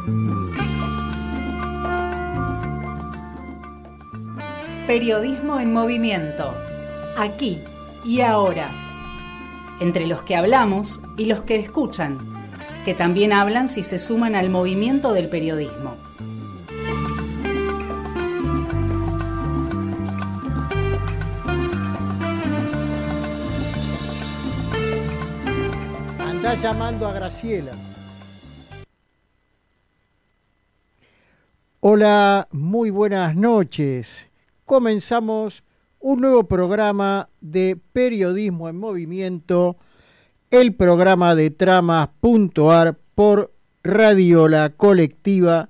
Periodismo en movimiento, aquí y ahora, entre los que hablamos y los que escuchan, que también hablan si se suman al movimiento del periodismo. Andá llamando a Graciela. Hola, muy buenas noches. Comenzamos un nuevo programa de Periodismo en Movimiento, el programa de Tramas.ar por Radio La Colectiva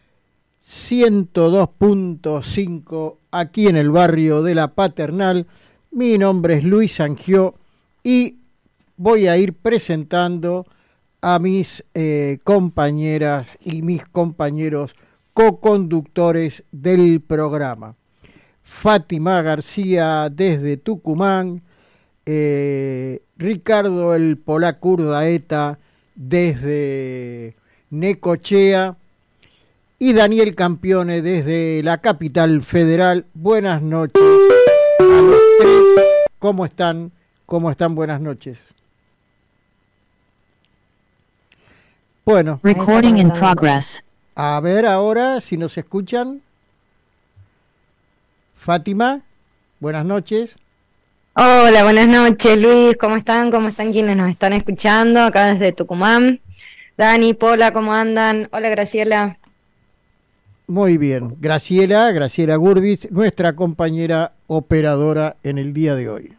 102.5 aquí en el barrio de La Paternal. Mi nombre es Luis Sangió y voy a ir presentando a mis compañeras y mis compañeros coconductores del programa. Fátima García desde Tucumán, Ricardo el Polaco Urdaeta desde Necochea y Daniel Campione desde la capital federal. Buenas noches a los tres. ¿Cómo están? ¿Cómo están? Buenas noches. Bueno. Recording in progress. A ver ahora si nos escuchan. Fátima, buenas noches. Hola, buenas noches, Luis. ¿Cómo están? ¿Cómo están quienes nos están escuchando acá desde Tucumán? Dani, Pola, ¿cómo andan? Hola, Graciela. Muy bien. Graciela Gurbis, nuestra compañera operadora en el día de hoy.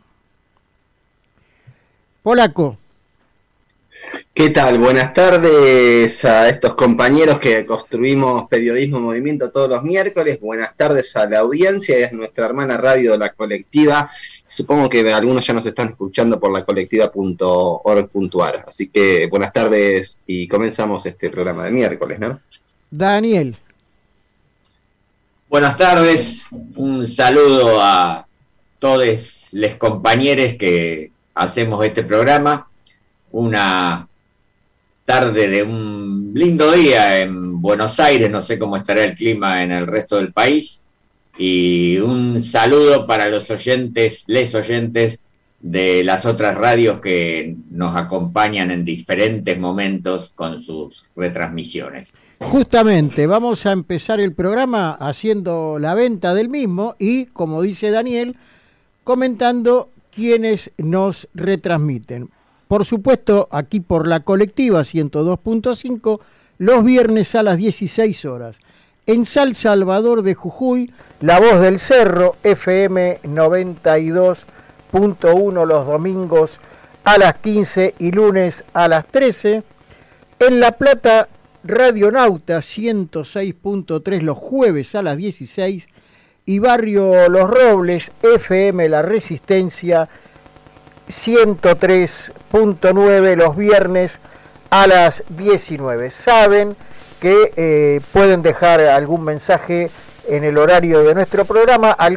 Polaco. ¿Qué tal? Buenas tardes a estos compañeros que construimos Periodismo en Movimiento todos los miércoles. Buenas tardes a la audiencia, es nuestra hermana radio de La Colectiva. Supongo que algunos ya nos están escuchando por lacolectiva.org.ar. Así que buenas tardes y comenzamos este programa de miércoles, ¿no? Daniel. Buenas tardes, un saludo a todos los compañeros que hacemos este programa. Una tarde de un lindo día en Buenos Aires, no sé cómo estará el clima en el resto del país, y un saludo para les oyentes de las otras radios que nos acompañan en diferentes momentos con sus retransmisiones. Justamente, vamos a empezar el programa haciendo la venta del mismo y, como dice Daniel, comentando quiénes nos retransmiten. Por supuesto, aquí por La Colectiva 102.5, los viernes a las 16 horas. En San Salvador de Jujuy, La Voz del Cerro, FM 92.1 los domingos a las 15 y lunes a las 13. En La Plata, Radionauta 106.3 los jueves a las 16. Y Barrio Los Robles, FM La Resistencia 103.9 los viernes a las 19. Saben que pueden dejar algún mensaje en el horario de nuestro programa al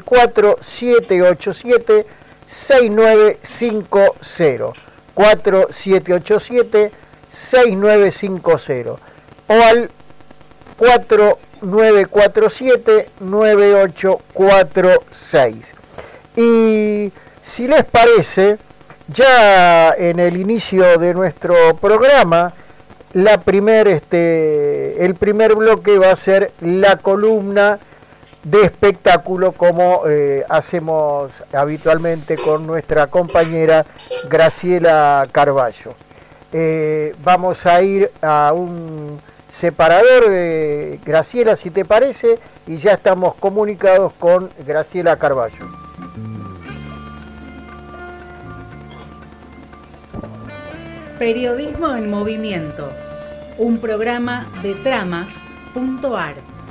4787-6950 4787-6950 o al 4947-9846. Y si les parece, ya en el inicio de nuestro programa, el primer bloque va a ser la columna de espectáculo, como hacemos habitualmente con nuestra compañera Graciela Carballo. Vamos a ir a un separador, Graciela, si te parece, y ya estamos comunicados con Graciela Carballo. Periodismo en Movimiento, un programa de Tramas.ar.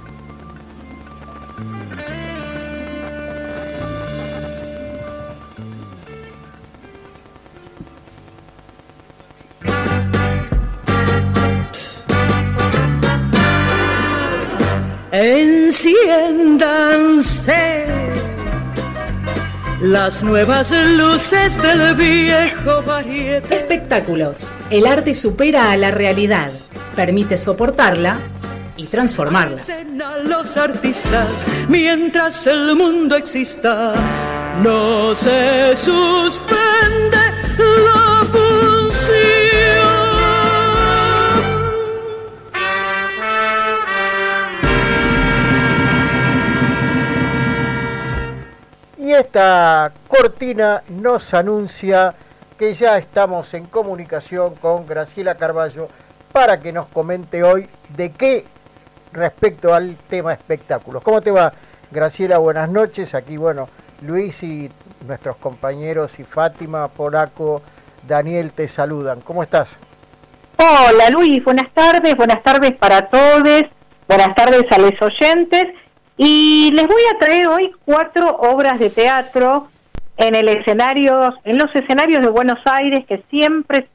Enciéndanse las nuevas luces del viejo varieté. Espectáculos. El arte supera a la realidad, permite soportarla y transformarla. Los artistas, mientras el mundo exista, no se suspende la función. Y esta cortina nos anuncia que ya estamos en comunicación con Graciela Carballo para que nos comente hoy de qué respecto al tema espectáculos. ¿Cómo te va, Graciela? Buenas noches. Aquí, bueno, Luis y nuestros compañeros y Fátima, Polaco, Daniel te saludan. ¿Cómo estás? Hola Luis, buenas tardes para todos, buenas tardes a los oyentes. Y les voy a traer hoy 4 obras de teatro en los escenarios de Buenos Aires, que siempre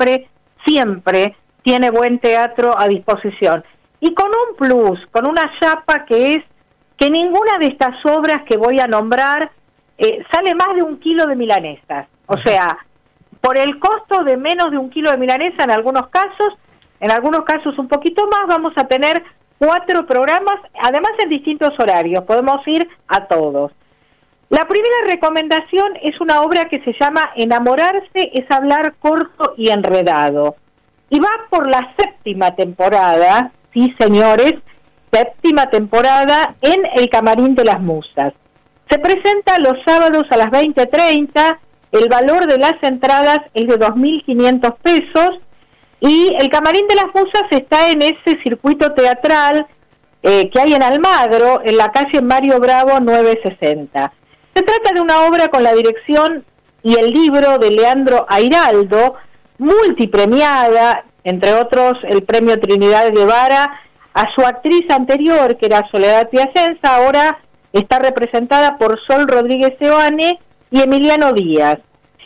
tiene buen teatro a disposición. Y con un plus, con una chapa que es que ninguna de estas obras que voy a nombrar sale más de 1 kilo de milanesas. O sea, por el costo de menos de 1 kilo de milanesa en algunos casos un poquito más, vamos a tener 4 programas, además en distintos horarios, podemos ir a todos. La primera recomendación es una obra que se llama Enamorarse es hablar corto y enredado. Y va por la 7ª temporada, sí señores, 7ª temporada en el Camarín de las Musas. Se presenta los sábados a las 20:30, el valor de las entradas es de 2.500 pesos, y el Camarín de las Musas está en ese circuito teatral que hay en Almagro, en la calle Mario Bravo 960. Se trata de una obra con la dirección y el libro de Leandro Airaldo, multipremiada, entre otros el premio Trinidad Guevara, a su actriz anterior, que era Soledad Piacenza. Ahora está representada por Sol Rodríguez Seoane y Emiliano Díaz.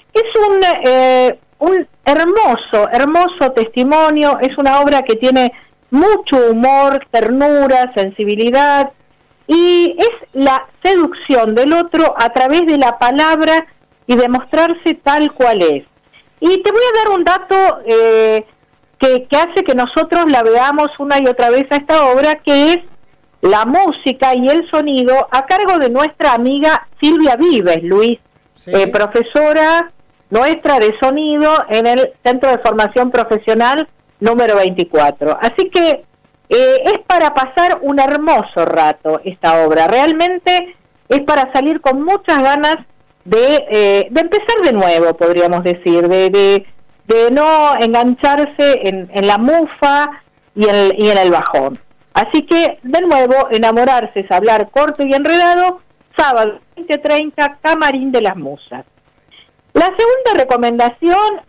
Es un hermoso testimonio, es una obra que tiene mucho humor, ternura, sensibilidad, y es la seducción del otro a través de la palabra y de mostrarse tal cual es. Y te voy a dar un dato que hace que nosotros la veamos una y otra vez a esta obra, que es la música y el sonido a cargo de nuestra amiga Silvia Vives, Luis, sí. Profesora nuestra de sonido en el Centro de Formación Profesional número 24. Así que es para pasar un hermoso rato esta obra. Realmente es para salir con muchas ganas de empezar de nuevo, podríamos decir, de no engancharse en la mufa y en el bajón. Así que, de nuevo, Enamorarse es hablar corto y enredado, sábado 20:30, Camarín de las Musas. La segunda recomendación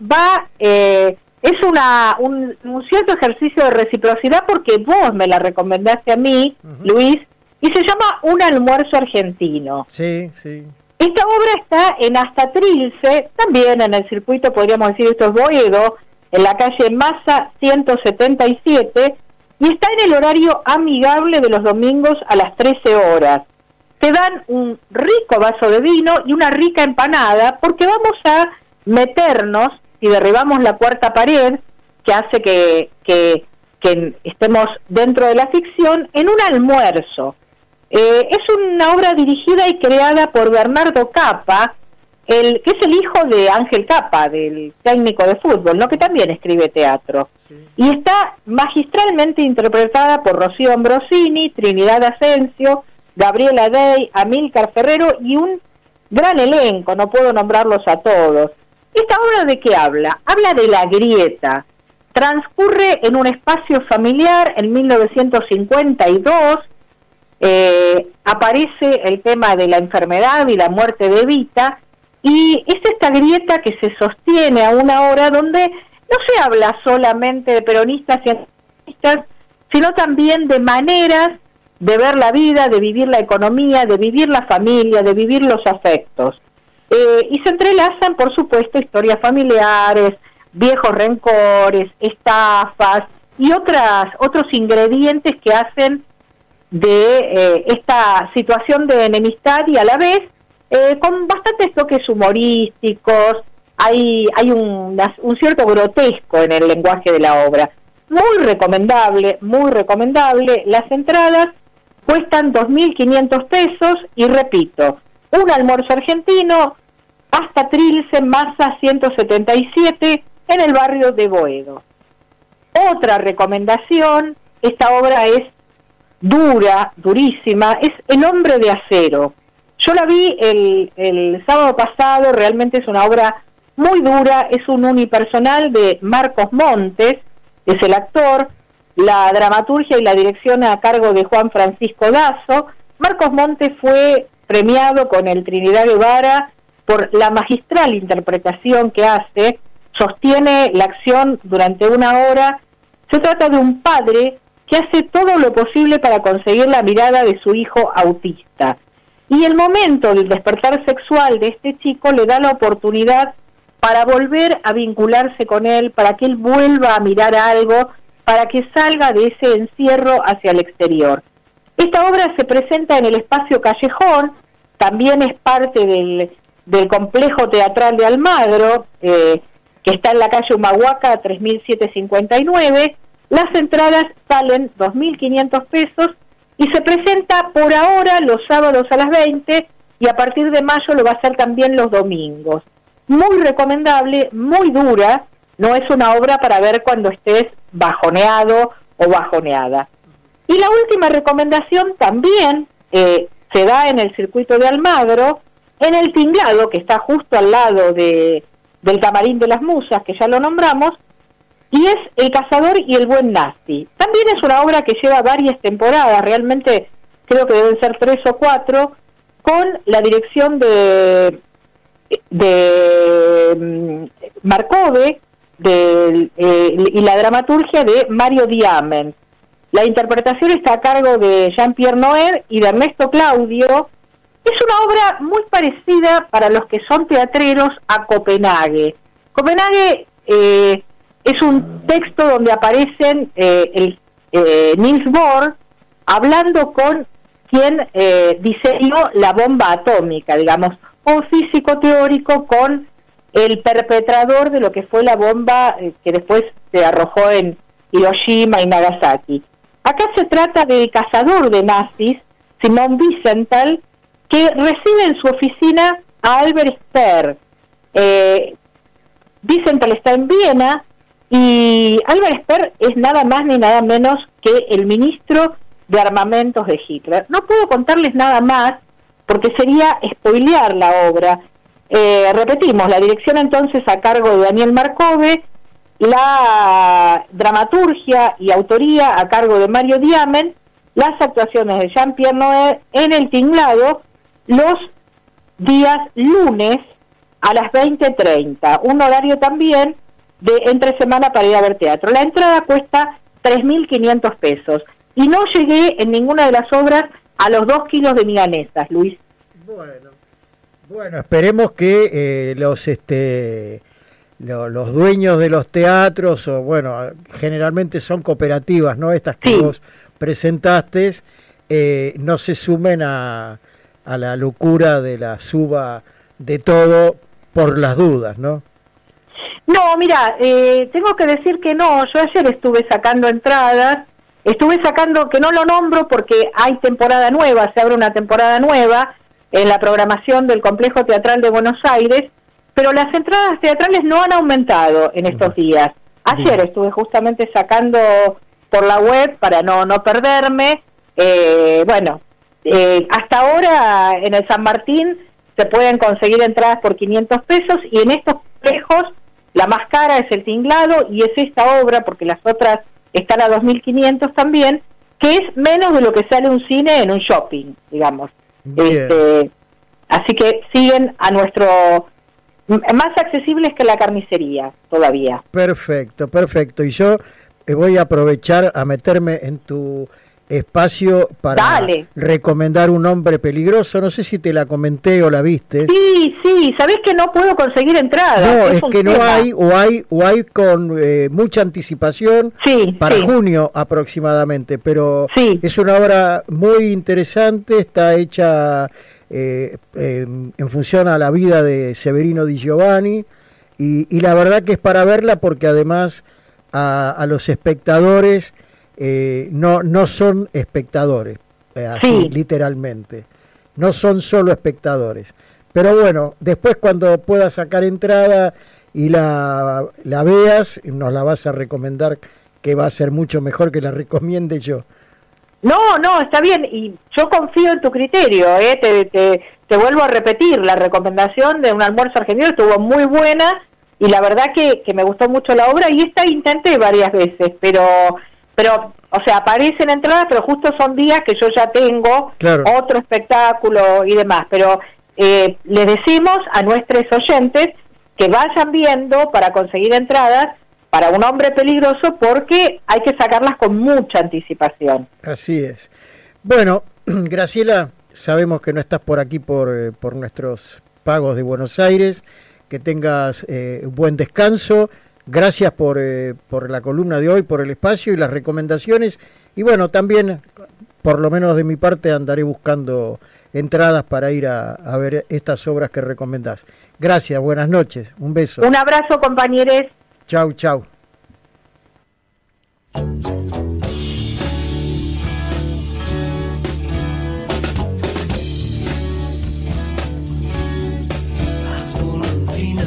es un cierto ejercicio de reciprocidad, porque vos me la recomendaste a mí, Luis, y se llama Un almuerzo argentino. Sí, sí. Esta obra está en Asta Trilce, también en el circuito, podríamos decir, esto es Boedo, en la calle Massa 177, y está en el horario amigable de los domingos a las 13 horas. Te dan un rico vaso de vino y una rica empanada, porque vamos a meternos, y derribamos la cuarta pared, que hace que estemos dentro de la ficción, en un almuerzo. Es una obra dirigida y creada por Bernardo Capa, que es el hijo de Ángel Capa, del técnico de fútbol, ¿no?, que también escribe teatro. Sí. Y está magistralmente interpretada por Rocío Ambrosini, Trinidad Asensio, Gabriela Dey, Amílcar Ferrero y un gran elenco, no puedo nombrarlos a todos. ¿Esta obra de qué habla? Habla de la grieta. Transcurre en un espacio familiar en 1952. Aparece el tema de la enfermedad y la muerte de Evita, y es esta grieta que se sostiene a una hora donde no se habla solamente de peronistas y antiperonistas, sino también de maneras de ver la vida, de vivir la economía, de vivir la familia, de vivir los afectos. Y se entrelazan, por supuesto, historias familiares, viejos rencores, estafas y otros ingredientes que hacen de esta situación de enemistad, y a la vez con bastantes toques humorísticos. Hay un cierto grotesco en el lenguaje de la obra. muy recomendable, muy recomendable. Las entradas cuestan 2.500 pesos y repito, un almuerzo argentino hasta Trilce, Massa 177 en el barrio de Boedo. Otra recomendación, esta obra es dura, durísima, es El hombre de acero. Yo la vi el sábado pasado, realmente es una obra muy dura, es un unipersonal de Marcos Montes, es el actor, la dramaturgia y la dirección a cargo de Juan Francisco Dazo. Marcos Montes fue premiado con el Trinidad Guevara por la magistral interpretación que hace, sostiene la acción durante una hora. Se trata de un padre que hace todo lo posible para conseguir la mirada de su hijo autista. Y el momento del despertar sexual de este chico le da la oportunidad para volver a vincularse con él, para que él vuelva a mirar algo, para que salga de ese encierro hacia el exterior. Esta obra se presenta en el Espacio Callejón, también es parte del complejo teatral de Almagro, que está en la calle Humahuaca 3759. Las entradas salen 2.500 pesos y se presenta por ahora los sábados a las 20 y a partir de mayo lo va a hacer también los domingos. Muy recomendable, muy dura, no es una obra para ver cuando estés bajoneado o bajoneada. Y la última recomendación también se da en el circuito de Almagro, en el Tinglado, que está justo al lado del Camarín de las Musas, que ya lo nombramos, y es El cazador y el buen nazi. También es una obra que lleva varias temporadas, realmente creo que deben ser 3 o 4, con la dirección de Marcove y la dramaturgia de Mario Diamen. La interpretación está a cargo de Jean-Pierre Noer y de Ernesto Claudio. Es una obra muy parecida para los que son teatreros a Copenhague. Copenhague es un texto donde aparecen Niels Bohr hablando con quien diseñó la bomba atómica, digamos, un físico teórico con el perpetrador de lo que fue la bomba que después se arrojó en Hiroshima y Nagasaki. Acá se trata del cazador de nazis, Simon Wiesenthal, que recibe en su oficina a Albert Speer. Wiesenthal está en Viena y Albert Speer es nada más ni nada menos que el ministro de armamentos de Hitler. No puedo contarles nada más porque sería spoilear la obra. Repetimos, la dirección entonces a cargo de Daniel Marcove, la dramaturgia y autoría a cargo de Mario Diamen, las actuaciones de Jean-Pierre Noer en el Tinglado los días lunes a las 20:30, un horario también de entre semana para ir a ver teatro. La entrada cuesta 3.500 pesos y no llegué en ninguna de las obras a los 2 kilos de milanesas, Luis. Bueno, esperemos que los dueños de los teatros, o bueno, generalmente son cooperativas, ¿no? Estas que vos presentaste, no se sumen a la locura de la suba de todo por las dudas, ¿no? No, mira, tengo que decir que no. Yo ayer estuve sacando entradas, que no lo nombro porque hay temporada nueva, se abre una temporada nueva en la programación del Complejo Teatral de Buenos Aires, pero las entradas teatrales no han aumentado en estos días. Ayer estuve justamente sacando por la web para no perderme. Hasta ahora en el San Martín se pueden conseguir entradas por 500 pesos y en estos complejos la más cara es el Tinglado y es esta obra, porque las otras están a 2.500 también, que es menos de lo que sale un cine en un shopping, digamos. Así que siguen a nuestro... más accesibles que la carnicería todavía. Perfecto. Y yo voy a aprovechar a meterme en tu espacio para recomendar Un hombre peligroso. No sé si te la comenté o la viste. Sí, sabés que no puedo conseguir entradas. No, es que no hay, o hay con mucha anticipación para junio aproximadamente, pero es una obra muy interesante, está hecha en función a la vida de Severino Di Giovanni y la verdad que es para verla porque además a los espectadores, no son espectadores, así literalmente, no son solo espectadores. Pero bueno, después cuando puedas sacar entrada y la veas, nos la vas a recomendar, que va a ser mucho mejor que la recomiende yo. No, está bien, y yo confío en tu criterio, te vuelvo a repetir, la recomendación de Un almuerzo argentino estuvo muy buena, y la verdad que me gustó mucho la obra, y esta intenté varias veces, pero o sea, aparecen entradas, pero justo son días que yo ya tengo otro espectáculo y demás, pero les decimos a nuestros oyentes que vayan viendo para conseguir entradas para Un hombre peligroso, porque hay que sacarlas con mucha anticipación. Así es. Bueno, Graciela, sabemos que no estás por aquí por nuestros pagos de Buenos Aires, que tengas buen descanso. Gracias por la columna de hoy, por el espacio y las recomendaciones. Y bueno, también, por lo menos de mi parte, andaré buscando entradas para ir a ver estas obras que recomendás. Gracias, buenas noches, un beso. Un abrazo, compañeros. Chau, chau. Las golondrinas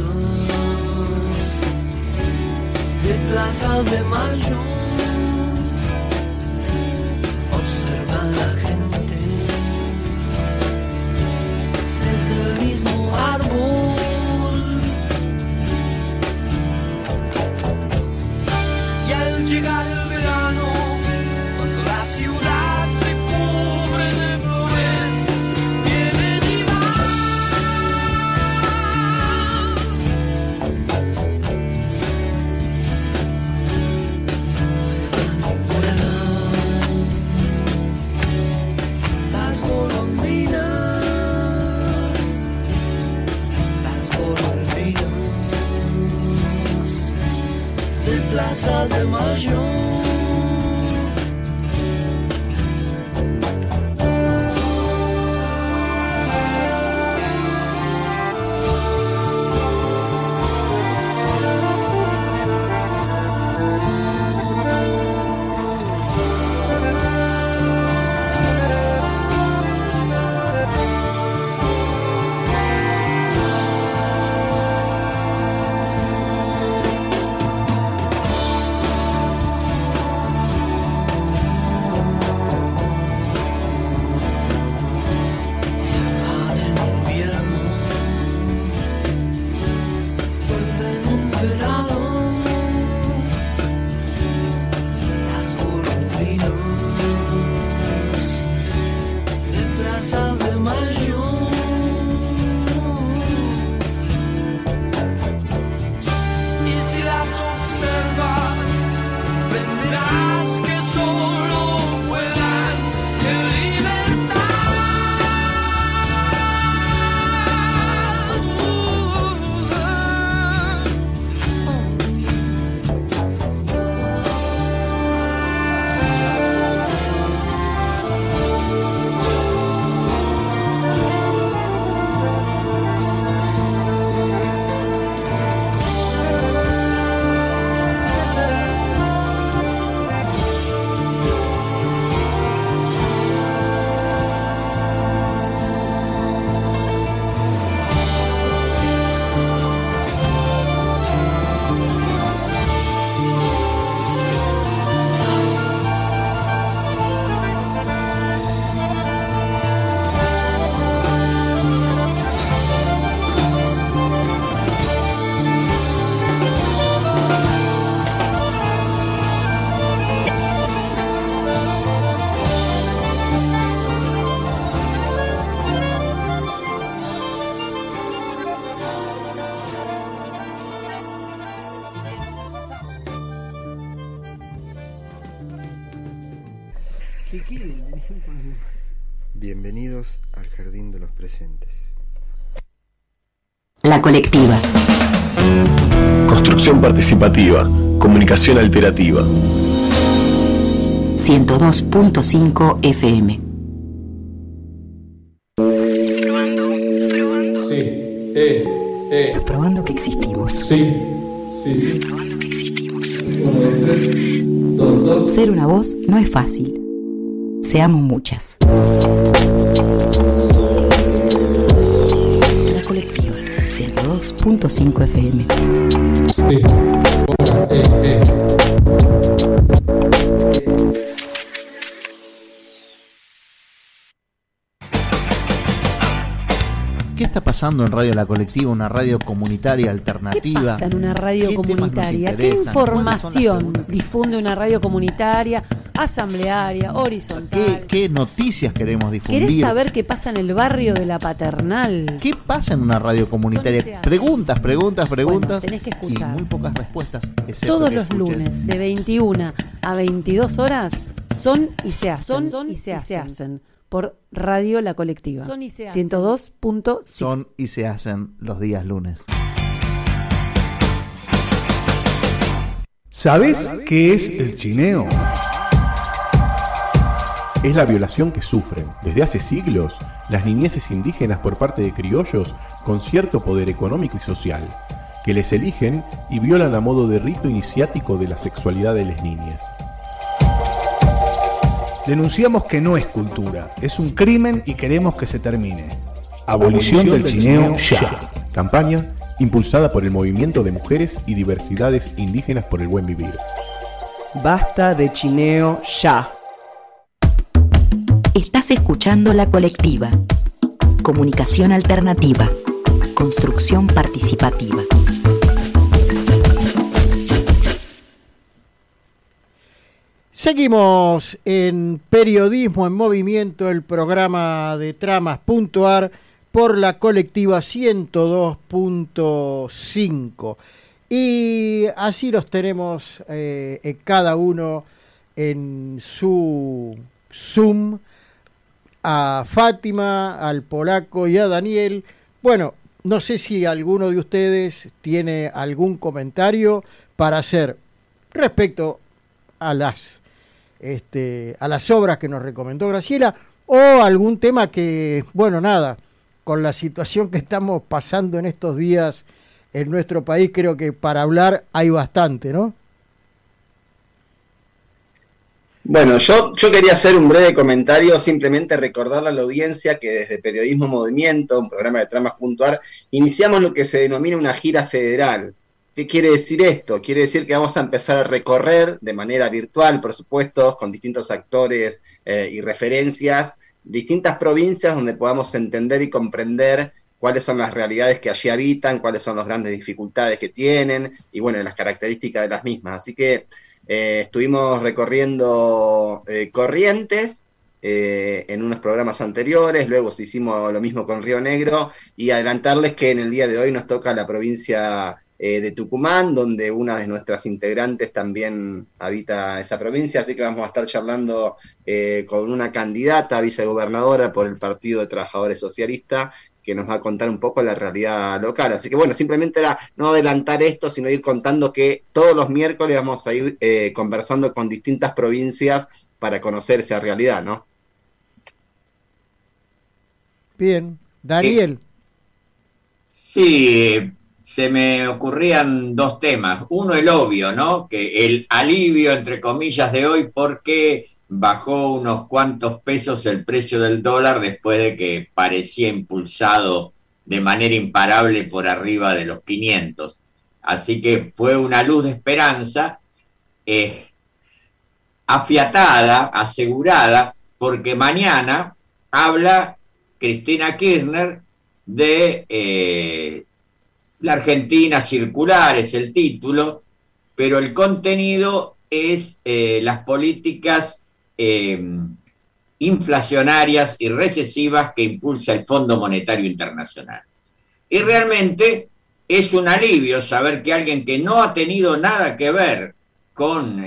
de Plaza de Mayo observan la gente desde el mismo árbol. Llegar el verano, cuando la ciudad se cubre de flores, vienen y van. Vuelan las golondrinas de Plaza de Mayo. Bienvenidos al Jardín de los Presentes. La colectiva. Construcción participativa. Comunicación alterativa. 102.5 FM. Probando. Sí. Probando que existimos. Sí. Probando que existimos. 1, 2, Ser una voz no es fácil. Seamos muchas. La colectiva 102.5 FM. ¿Qué está pasando en Radio La Colectiva, una radio comunitaria alternativa? ¿Qué pasa en una radio comunitaria? ¿Qué información difunde una radio comunitaria, asamblearia, horizontal? ¿Qué noticias queremos difundir? ¿Querés saber qué pasa en el barrio de La Paternal? ¿Qué pasa en una radio comunitaria? Preguntas. Bueno, tenés que escuchar. Y muy pocas respuestas. Todos los lunes, de 21 a 22 horas, son y se hacen. Por Radio La Colectiva. 102.5. Son y se hacen los días lunes. ¿Sabés qué es el chineo? Es la violación que sufren desde hace siglos las niñeces indígenas por parte de criollos con cierto poder económico y social, que les eligen y violan a modo de rito iniciático de la sexualidad de las niñas. Denunciamos que no es cultura, es un crimen y queremos que se termine. Abolición del chineo ya. Campaña impulsada por el Movimiento de Mujeres y Diversidades Indígenas por el Buen Vivir. Basta de chineo ya. Estás escuchando La Colectiva. Comunicación alternativa. Construcción participativa. Seguimos en Periodismo en Movimiento, el programa de Tramas.ar por La Colectiva 102.5. Y así los tenemos cada uno en su Zoom, a Fátima, al Polaco y a Daniel. Bueno, no sé si alguno de ustedes tiene algún comentario para hacer respecto a las obras que nos recomendó Graciela, o algún tema que, bueno, nada, con la situación que estamos pasando en estos días en nuestro país, creo que para hablar hay bastante, ¿no? Bueno, yo quería hacer un breve comentario, simplemente recordarle a la audiencia que desde Periodismo Movimiento, un programa de Tramas.ar, iniciamos lo que se denomina una gira federal. ¿Qué quiere decir esto? Quiere decir que vamos a empezar a recorrer de manera virtual, por supuesto, con distintos actores y referencias, distintas provincias donde podamos entender y comprender cuáles son las realidades que allí habitan, cuáles son las grandes dificultades que tienen y, bueno, las características de las mismas. Así que estuvimos recorriendo Corrientes en unos programas anteriores, luego hicimos lo mismo con Río Negro, y adelantarles que en el día de hoy nos toca la provincia de Tucumán, donde una de nuestras integrantes también habita esa provincia, así que vamos a estar charlando con una candidata a vicegobernadora por el Partido de Trabajadores Socialista, que nos va a contar un poco la realidad local. Así que bueno, simplemente era no adelantar esto, sino ir contando que todos los miércoles vamos a ir conversando con distintas provincias para conocer esa realidad, ¿no? Bien. Daniel. Sí, se me ocurrían dos temas. Uno, el obvio, ¿no? Que el alivio, entre comillas, de hoy, porque bajó unos cuantos pesos el precio del dólar después de que parecía impulsado de manera imparable por arriba de los 500. Así que fue una luz de esperanza afiatada, asegurada, porque mañana habla Cristina Kirchner de la Argentina circular, es el título, pero el contenido es las políticas inflacionarias y recesivas que impulsa el Fondo Monetario Internacional. Y realmente es un alivio saber que alguien que no ha tenido nada que ver con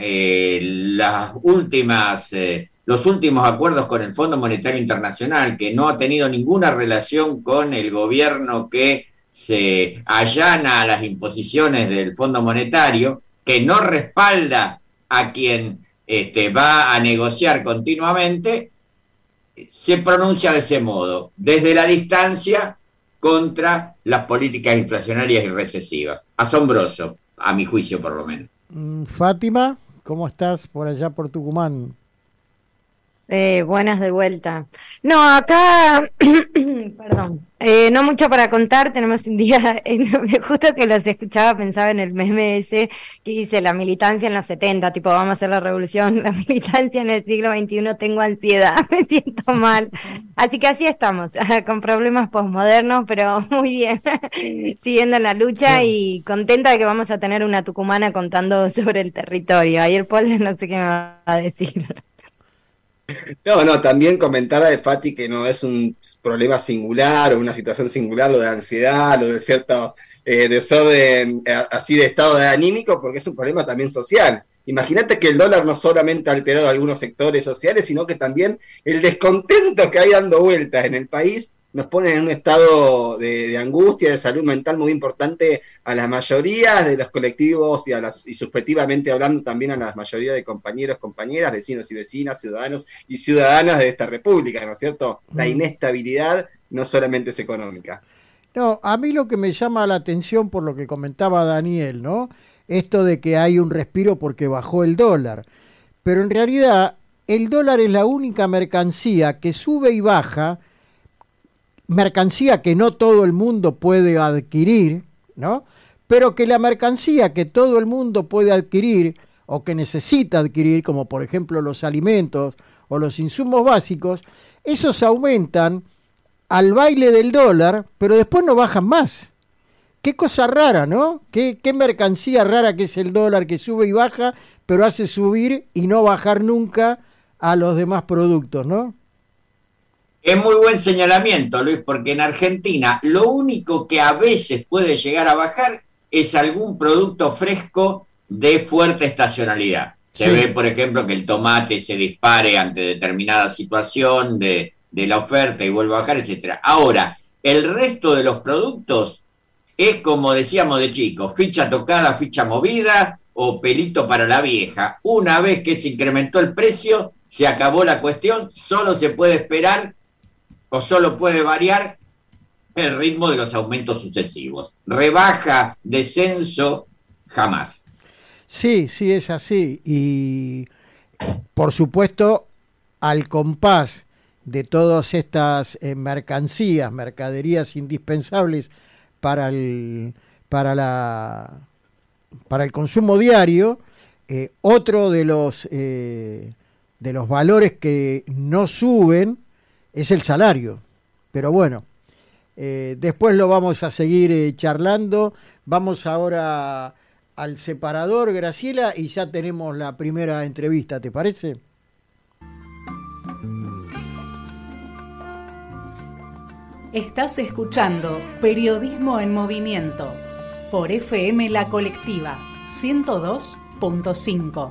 los últimos acuerdos con el Fondo Monetario Internacional, que no ha tenido ninguna relación con el gobierno que se allana a las imposiciones del Fondo Monetario, que no respalda a quien va a negociar continuamente, se pronuncia de ese modo, desde la distancia contra las políticas inflacionarias y recesivas. Asombroso, a mi juicio por lo menos. Fátima, ¿Cómo estás por allá por Tucumán? Buenas de vuelta. No, acá, perdón, no mucho para contar, tenemos un día, justo que los escuchaba pensaba en el meme ese que dice la militancia en los 70, tipo vamos a hacer la revolución, la militancia en el siglo XXI, tengo ansiedad, me siento mal. Así que así estamos, con problemas posmodernos, pero muy bien, siguiendo la lucha y contenta de que vamos a tener una tucumana contando sobre el territorio. Ahí el Paul no sé qué me va a decir. No, también comentar a Fati que no es un problema singular o una situación singular lo de ansiedad, lo de cierto desorden, así de estado de anímico, porque es un problema también social. Imagínate que el dólar no solamente ha alterado algunos sectores sociales, sino que también el descontento que hay dando vueltas en el país nos pone en un estado de angustia, de salud mental muy importante a las mayorías de los colectivos y subjetivamente hablando también a la mayoría de compañeros, compañeras, vecinos y vecinas, ciudadanos y ciudadanas de esta república, ¿no es cierto? La inestabilidad no solamente es económica. No, a mí lo que me llama la atención por lo que comentaba Daniel, ¿no? Esto de que hay un respiro porque bajó el dólar. Pero en realidad el dólar es la única mercancía que sube y baja, mercancía que no todo el mundo puede adquirir, ¿no? Pero que la mercancía que todo el mundo puede adquirir o que necesita adquirir, como por ejemplo los alimentos o los insumos básicos, esos aumentan al baile del dólar, pero después no bajan más. Qué cosa rara, ¿no? Qué mercancía rara que es el dólar, que sube y baja, pero hace subir y no bajar nunca a los demás productos, ¿no? Es muy buen señalamiento, Luis, porque en Argentina lo único que a veces puede llegar a bajar es algún producto fresco de fuerte estacionalidad. Se ve, por ejemplo, que el tomate se dispare ante determinada situación de la oferta y vuelve a bajar, etcétera. Ahora, el resto de los productos es como decíamos de chicos, ficha tocada, ficha movida o pelito para la vieja. Una vez que se incrementó el precio, se acabó la cuestión, solo se puede esperar o solo puede variar el ritmo de los aumentos sucesivos. Rebaja, descenso, jamás. Sí, es así. Y por supuesto, al compás de todas estas mercaderías indispensables para el consumo diario, otro de los valores que no suben es el salario, pero bueno, después lo vamos a seguir charlando. Vamos ahora al separador, Graciela, y ya tenemos la primera entrevista, ¿te parece? Estás escuchando Periodismo en Movimiento por FM La Colectiva 102.5.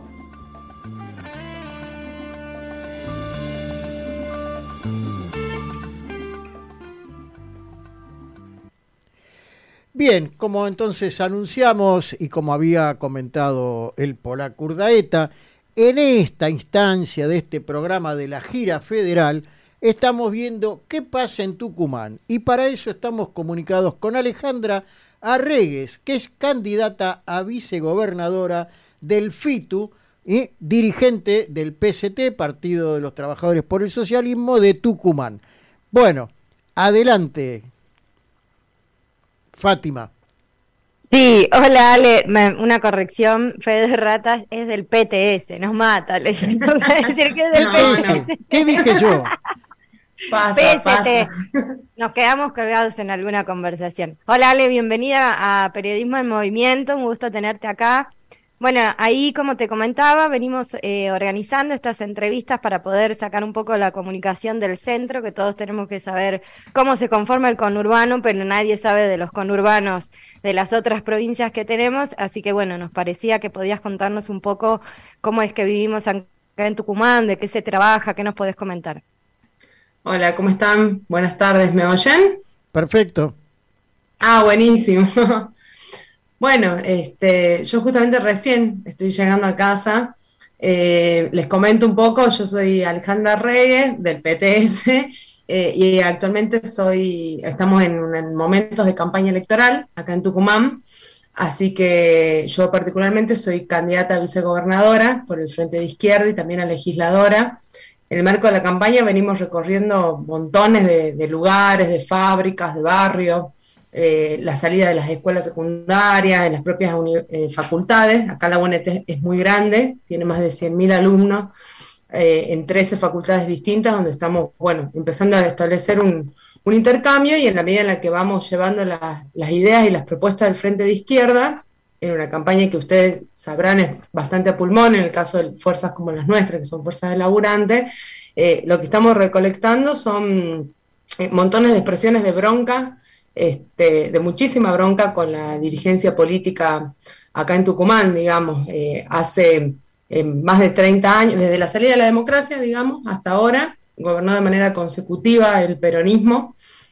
Bien, como entonces anunciamos y como había comentado el polaco Urdaeta, en esta instancia de este programa de la gira federal estamos viendo qué pasa en Tucumán y para eso estamos comunicados con Alejandra Arregues, que es candidata a vicegobernadora del FITU y dirigente del PST, Partido de los Trabajadores por el Socialismo de Tucumán. Bueno, adelante, Fátima. Sí, hola Ale, una corrección, Fede Ratas es del PTS, nos mata, le decir que es del PTS. ¿Qué dije yo? PST. Nos quedamos colgados en alguna conversación. Hola Ale, bienvenida a Periodismo en Movimiento, un gusto tenerte acá. Bueno, ahí como te comentaba, venimos organizando estas entrevistas para poder sacar un poco la comunicación del centro, que todos tenemos que saber cómo se conforma el conurbano, pero nadie sabe de los conurbanos de las otras provincias que tenemos, así que bueno, nos parecía que podías contarnos un poco cómo es que vivimos acá en Tucumán, de qué se trabaja, qué nos podés comentar. Hola, ¿cómo están? Buenas tardes, ¿me oyen? Perfecto. Ah, buenísimo. Bueno, yo justamente recién estoy llegando a casa, les comento un poco, yo soy Alejandra Arregues del PTS y actualmente estamos en momentos de campaña electoral acá en Tucumán, Así que yo particularmente soy candidata a vicegobernadora por el Frente de Izquierda y también a legisladora. En el marco de la campaña venimos recorriendo montones de lugares, de fábricas, de barrios, la salida de las escuelas secundarias, en las propias facultades. Acá la UNT es muy grande, tiene más de 100.000 alumnos en 13 facultades distintas, donde estamos, bueno, empezando a establecer un intercambio, y en la medida en la que vamos llevando las ideas y las propuestas del Frente de Izquierda, en una campaña que ustedes sabrán es bastante a pulmón, en el caso de fuerzas como las nuestras, que son fuerzas de laburantes, lo que estamos recolectando son montones de expresiones de bronca, de muchísima bronca con la dirigencia política acá en Tucumán, digamos, hace más de 30 años, desde la salida de la democracia, digamos, hasta ahora, gobernó de manera consecutiva el peronismo,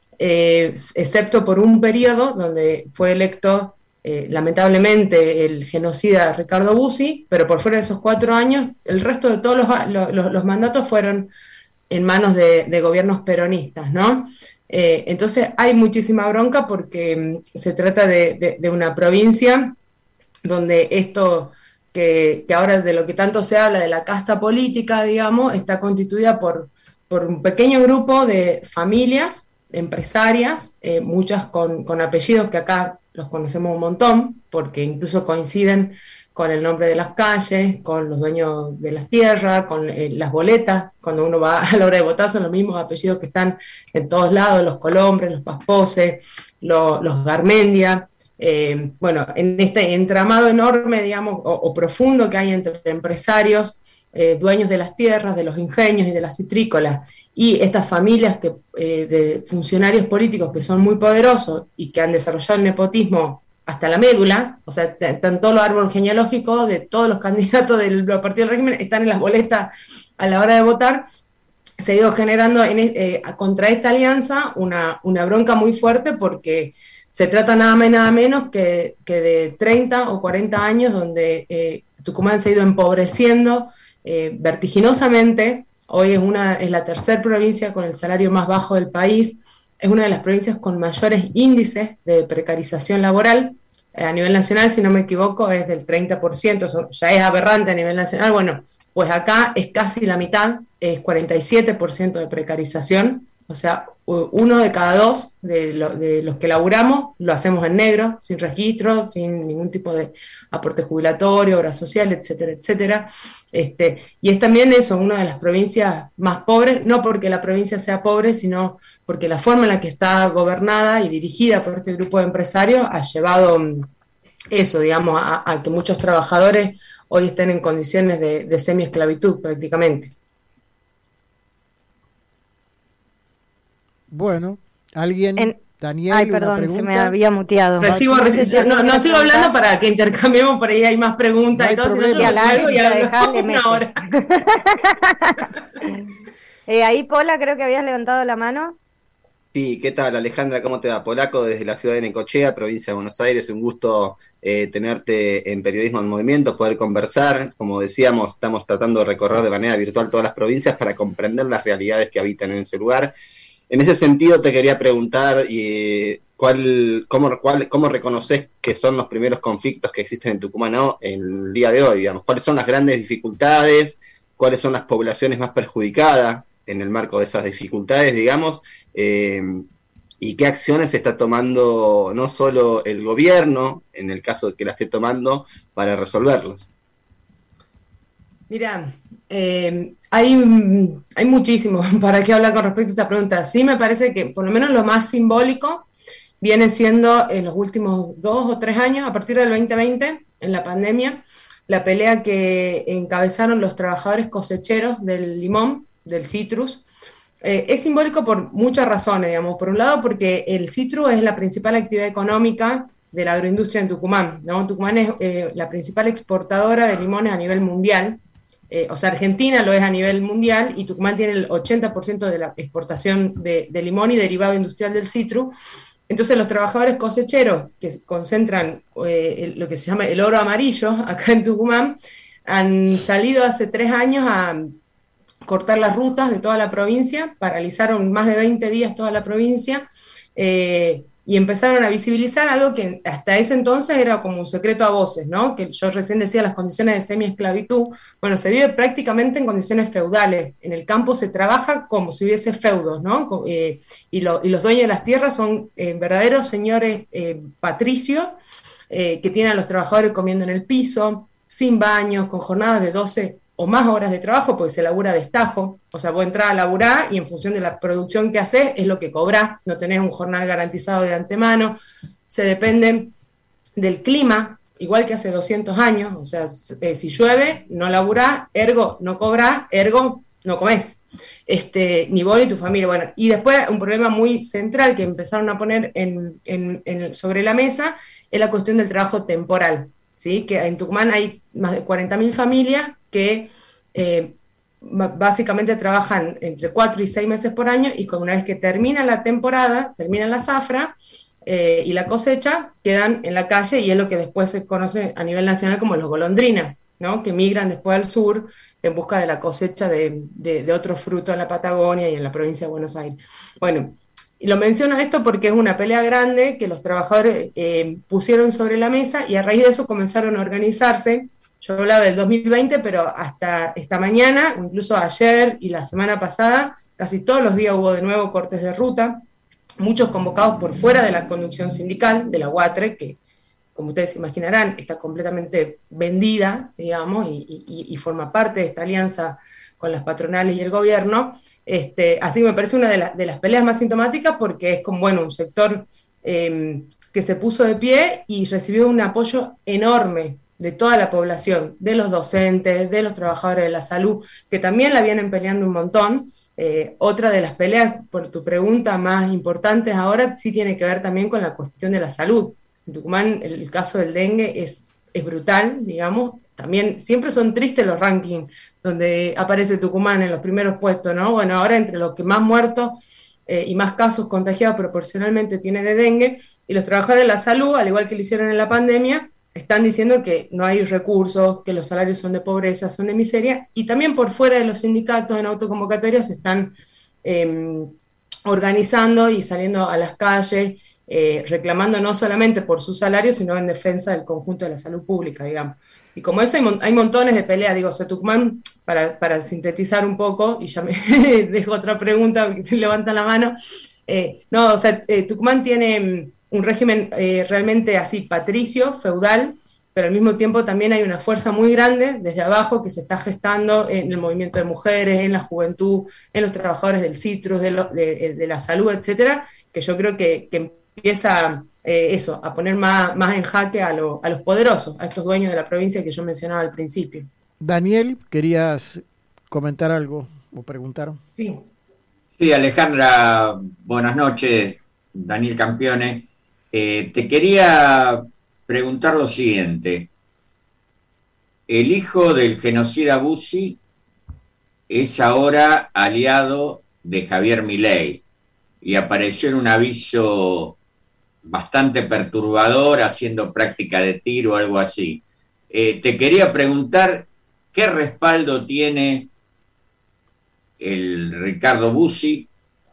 excepto por un periodo donde fue electo lamentablemente el genocida Ricardo Bussi, pero por fuera de esos 4 años, el resto de todos los mandatos fueron en manos de gobiernos peronistas, ¿no? Entonces hay muchísima bronca porque se trata de una provincia donde esto que ahora de lo que tanto se habla de la casta política, digamos, está constituida por un pequeño grupo de familias empresarias, muchas con apellidos que acá los conocemos un montón, porque incluso coinciden con el nombre de las calles, con los dueños de las tierras, con las boletas. Cuando uno va a la hora de votar son los mismos apellidos que están en todos lados, los Colombres, los Paspose, los Garmendia. Bueno, en este entramado enorme, digamos, o profundo que hay entre empresarios, dueños de las tierras, de los ingenios y de las citrícolas, y estas familias de funcionarios políticos que son muy poderosos y que han desarrollado el nepotismo hasta la médula, o sea, están todos los árboles genealógicos de todos los candidatos del partido del régimen, están en las boletas a la hora de votar. Se ha ido generando contra esta alianza una bronca muy fuerte, porque se trata nada más y nada menos que de 30 o 40 años donde Tucumán se ha ido empobreciendo vertiginosamente. Hoy es la tercera provincia con el salario más bajo del país, es una de las provincias con mayores índices de precarización laboral. A nivel nacional, si no me equivoco, es del 30%, eso ya es aberrante a nivel nacional. Bueno, pues acá es casi la mitad, es 47% de precarización, o sea, 1 de cada 2 de los que laburamos lo hacemos en negro, sin registro, sin ningún tipo de aporte jubilatorio, obra social, etcétera, etcétera. Y es también eso, una de las provincias más pobres, no porque la provincia sea pobre, sino porque la forma en la que está gobernada y dirigida por este grupo de empresarios ha llevado eso, digamos, a que muchos trabajadores hoy estén en condiciones de semiesclavitud prácticamente. Bueno, alguien, Daniel, ay, perdón, se me había muteado. No sigo hablando para que intercambiemos, por ahí hay más preguntas, no y todo, si no yo suelgo y hablo una hora. Ahí, Pola, creo que habías levantado la mano. Sí, ¿qué tal, Alejandra? ¿Cómo te va? Polaco, desde la ciudad de Necochea, provincia de Buenos Aires. Un gusto tenerte en Periodismo en Movimiento, poder conversar. Como decíamos, estamos tratando de recorrer de manera virtual todas las provincias para comprender las realidades que habitan en ese lugar. En ese sentido, te quería preguntar ¿cómo reconoces que son los primeros conflictos que existen en Tucumán, ¿no?, en el día de hoy, digamos? ¿Cuáles son las grandes dificultades? ¿Cuáles son las poblaciones más perjudicadas en el marco de esas dificultades, digamos? ¿Y qué acciones se está tomando no solo el gobierno, en el caso de que la esté tomando, para resolverlos? Mira, hay muchísimo para qué hablar con respecto a esta pregunta. Sí, me parece que por lo menos lo más simbólico viene siendo en los últimos 2 o 3 años, a partir del 2020, en la pandemia, la pelea que encabezaron los trabajadores cosecheros del limón, del citrus. Es simbólico por muchas razones, digamos. Por un lado, porque el citrus es la principal actividad económica de la agroindustria en Tucumán, ¿no? Tucumán es la principal exportadora de limones a nivel mundial. O sea, Argentina lo es a nivel mundial y Tucumán tiene el 80% de la exportación de limón y derivado industrial del citrus. Entonces los trabajadores cosecheros que concentran lo que se llama el oro amarillo acá en Tucumán han salido hace 3 años a cortar las rutas de toda la provincia, paralizaron más de 20 días toda la provincia, y empezaron a visibilizar algo que hasta ese entonces era como un secreto a voces, ¿no? Que yo recién decía las condiciones de semi-esclavitud. Bueno, se vive prácticamente en condiciones feudales. En el campo se trabaja como si hubiese feudos, ¿no? Y los dueños de las tierras son verdaderos señores patricios que tienen a los trabajadores comiendo en el piso, sin baños, con jornadas de 12 o más horas de trabajo, porque se labura a destajo. O sea, vos entrás a laburar y en función de la producción que haces es lo que cobrás, no tenés un jornal garantizado de antemano, se depende del clima, igual que hace 200 años, o sea, si llueve, no laburás, ergo no cobrás, ergo no comés, ni vos ni tu familia. Bueno, y después un problema muy central que empezaron a poner sobre la mesa es la cuestión del trabajo temporal, ¿sí? Que en Tucumán hay más de 40.000 familias que básicamente trabajan entre 4 y 6 meses por año, y una vez que termina la temporada, termina la zafra y la cosecha, quedan en la calle, y es lo que después se conoce a nivel nacional como los golondrinas, ¿no? Que migran después al sur en busca de la cosecha de otro fruto en la Patagonia y en la provincia de Buenos Aires. Bueno, y lo menciono esto porque es una pelea grande que los trabajadores pusieron sobre la mesa, y a raíz de eso comenzaron a organizarse. Yo hablaba del 2020, pero hasta esta mañana, o incluso ayer y la semana pasada, casi todos los días hubo de nuevo cortes de ruta, muchos convocados por fuera de la conducción sindical, de la UATRE, que, como ustedes imaginarán, está completamente vendida, digamos, y forma parte de esta alianza con las patronales y el gobierno. Así que me parece una de las peleas más sintomáticas, porque es como, bueno, un sector que se puso de pie y recibió un apoyo enorme de toda la población, de los docentes, de los trabajadores de la salud, que también la vienen peleando un montón. Otra de las peleas, por tu pregunta, más importantes ahora, sí tiene que ver también con la cuestión de la salud. En Tucumán el caso del dengue es brutal, digamos. También siempre son tristes los rankings donde aparece Tucumán en los primeros puestos, ¿no? Bueno, ahora entre los que más muertos y más casos contagiados proporcionalmente tiene de dengue, y los trabajadores de la salud, al igual que lo hicieron en la pandemia, están diciendo que no hay recursos, que los salarios son de pobreza, son de miseria, y también por fuera de los sindicatos en autoconvocatorias se están organizando y saliendo a las calles, reclamando no solamente por su salario, sino en defensa del conjunto de la salud pública, digamos. Y como eso hay montones de peleas, digo, o sea, Tucumán, para sintetizar un poco, y ya me dejo otra pregunta, porque se levantan la mano, no, o sea, Tucumán tiene un régimen realmente así patricio, feudal, pero al mismo tiempo también hay una fuerza muy grande desde abajo que se está gestando en el movimiento de mujeres, en la juventud, en los trabajadores del citrus, de la salud, etcétera, que yo creo que empieza a poner más en jaque a los poderosos, a estos dueños de la provincia que yo mencionaba al principio. Daniel, ¿querías comentar algo o preguntar? Sí. Sí, Alejandra, buenas noches, Daniel Campione. Te quería preguntar lo siguiente. El hijo del genocida Bussi es ahora aliado de Javier Milei y apareció en un aviso bastante perturbador haciendo práctica de tiro o algo así. Te quería preguntar qué respaldo tiene el Ricardo Bussi,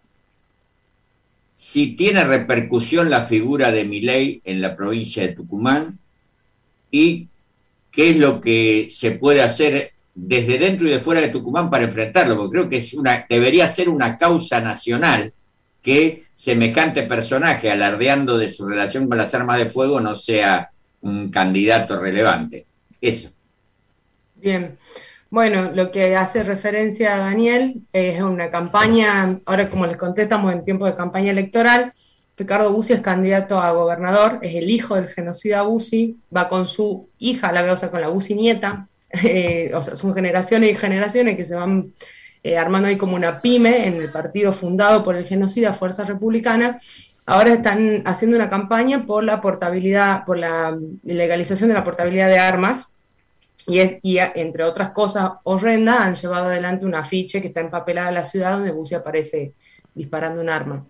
si tiene repercusión la figura de Milei en la provincia de Tucumán, y qué es lo que se puede hacer desde dentro y de fuera de Tucumán para enfrentarlo, porque creo que debería ser una causa nacional que semejante personaje, alardeando de su relación con las armas de fuego, no sea un candidato relevante. Eso. Bien. Bueno, lo que hace referencia a Daniel es una campaña, ahora como les conté, estamos en tiempo de campaña electoral. Ricardo Bussi es candidato a gobernador, es el hijo del genocida Bussi, va con su hija, o sea, con la Bussi nieta, o sea, son generaciones y generaciones que se van armando ahí como una pyme en el partido fundado por el genocida Fuerza Republicana. Ahora están haciendo una campaña por la portabilidad, por la legalización de la portabilidad de armas, y entre otras cosas horrendas han llevado adelante un afiche que está empapelada en la ciudad donde Bussi aparece disparando un arma.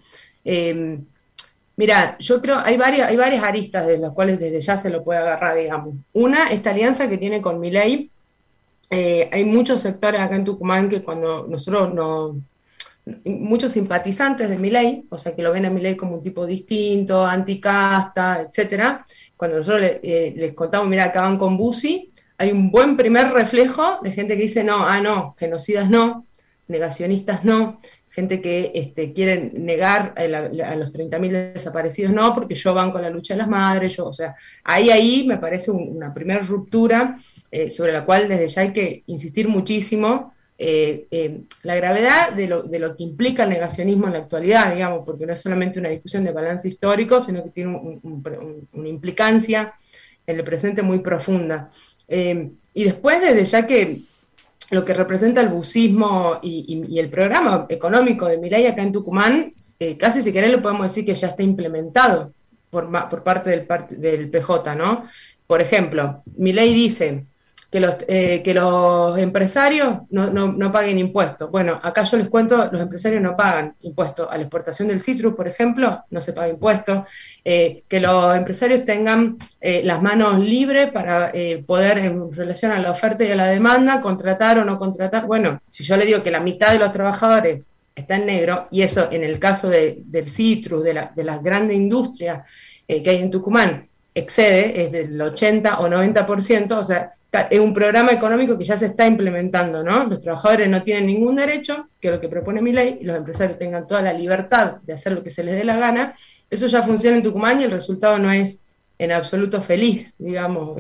Mira, yo creo hay varias aristas de las cuales desde ya se lo puede agarrar, digamos. Una, esta alianza que tiene con Milei. Hay muchos sectores acá en Tucumán que cuando nosotros nos muchos simpatizantes de Milei, o sea, que lo ven a Milei como un tipo distinto, anticasta, etcétera. Cuando nosotros les contamos, mira, acá van con Bussi, hay un buen primer reflejo de gente que dice, no, genocidas no, negacionistas no, gente que quiere negar a los 30.000 desaparecidos, no, porque yo banco la lucha de las madres, o sea, ahí me parece una primera ruptura sobre la cual desde ya hay que insistir muchísimo. La gravedad de lo que implica el negacionismo en la actualidad, digamos, porque no es solamente una discusión de balance histórico, sino que tiene una implicancia en el presente muy profunda. Y después, desde ya que lo que representa el bucismo y el programa económico de Milei acá en Tucumán, casi si querés lo podemos decir que ya está implementado por parte del PJ, ¿no? Por ejemplo, Milei dice que los empresarios no paguen impuestos. Bueno, acá yo les cuento, los empresarios no pagan impuestos. A la exportación del citrus, por ejemplo, no se paga impuestos. Que los empresarios tengan las manos libres para poder, en relación a la oferta y a la demanda, contratar o no contratar. Bueno, si yo le digo que la mitad de los trabajadores está en negro, y eso en el caso del citrus, de las grandes industrias que hay en Tucumán, excede, es del 80 o 90%, o sea, es un programa económico que ya se está implementando, ¿no? Los trabajadores no tienen ningún derecho, que es lo que propone Milei, y los empresarios tengan toda la libertad de hacer lo que se les dé la gana. Eso ya funciona en Tucumán y el resultado no es en absoluto feliz, digamos,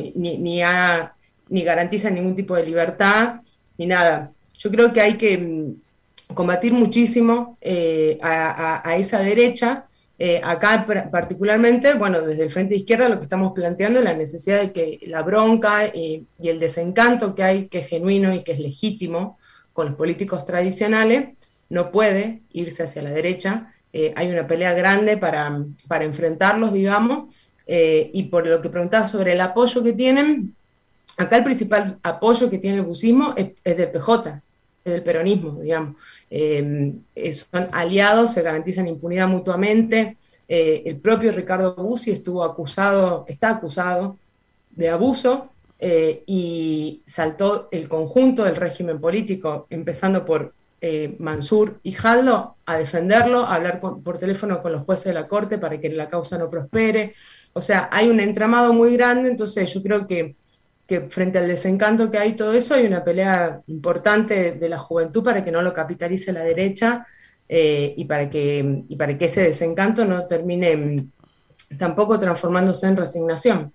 ni garantiza ningún tipo de libertad, ni nada. Yo creo que hay que combatir muchísimo a esa derecha. Acá particularmente, bueno, desde el Frente de Izquierda lo que estamos planteando es la necesidad de que la bronca y el desencanto que hay, que es genuino y que es legítimo con los políticos tradicionales, no puede irse hacia la derecha. Hay una pelea grande para enfrentarlos, digamos, y por lo que preguntaba sobre el apoyo que tienen, acá el principal apoyo que tiene el bucismo es del PJ, es del peronismo, digamos. Son aliados, se garantizan impunidad mutuamente. El propio Ricardo Bussi está acusado de abuso y saltó el conjunto del régimen político, empezando por Mansur y Jaldo, a defenderlo, a hablar por teléfono con los jueces de la corte para que la causa no prospere. O sea, hay un entramado muy grande, entonces yo creo que frente al desencanto que hay todo eso, hay una pelea importante de la juventud para que no lo capitalice la derecha y para que ese desencanto no termine tampoco transformándose en resignación.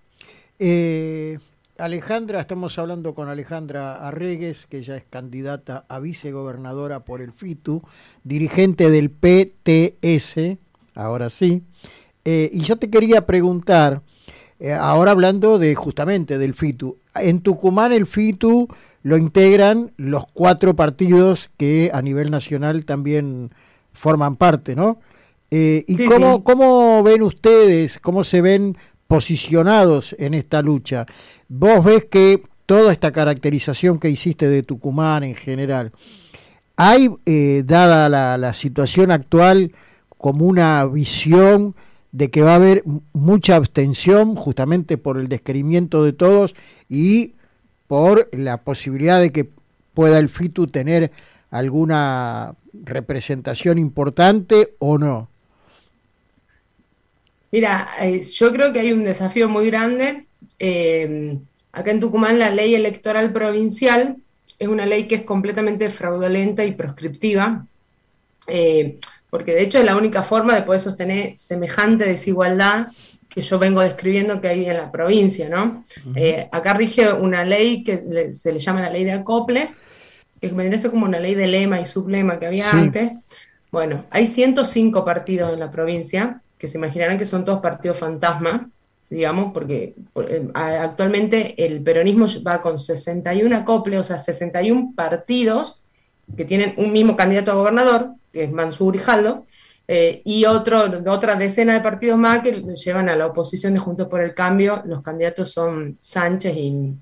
Alejandra, estamos hablando con Alejandra Arregues, que ya es candidata a vicegobernadora por el FITU, dirigente del PTS, ahora sí, y yo te quería preguntar, ahora hablando justamente del FITU, en Tucumán el FITU lo integran los 4 partidos que a nivel nacional también forman parte, ¿no? ¿Y sí, cómo ven ustedes, cómo se ven posicionados en esta lucha? Vos ves que toda esta caracterización que hiciste de Tucumán en general, ¿hay, dada la situación actual, como una visión de que va a haber mucha abstención justamente por el descreimiento de todos y por la posibilidad de que pueda el FITU tener alguna representación importante o no? Mira, yo creo que hay un desafío muy grande. Acá en Tucumán la ley electoral provincial es una ley que es completamente fraudulenta y proscriptiva, porque de hecho es la única forma de poder sostener semejante desigualdad que yo vengo describiendo que hay en la provincia, ¿no? Acá rige una ley que se le llama la ley de acoples, que vendría a ser como una ley de lema y sublema que había antes. Bueno, hay 105 partidos en la provincia, que se imaginarán que son todos partidos fantasma, digamos, porque actualmente el peronismo va con 61 acoples, o sea, 61 partidos que tienen un mismo candidato a gobernador, que es Mansur y Jaldo, y otra decena de partidos más que llevan a la oposición de Juntos por el Cambio. Los candidatos son Sánchez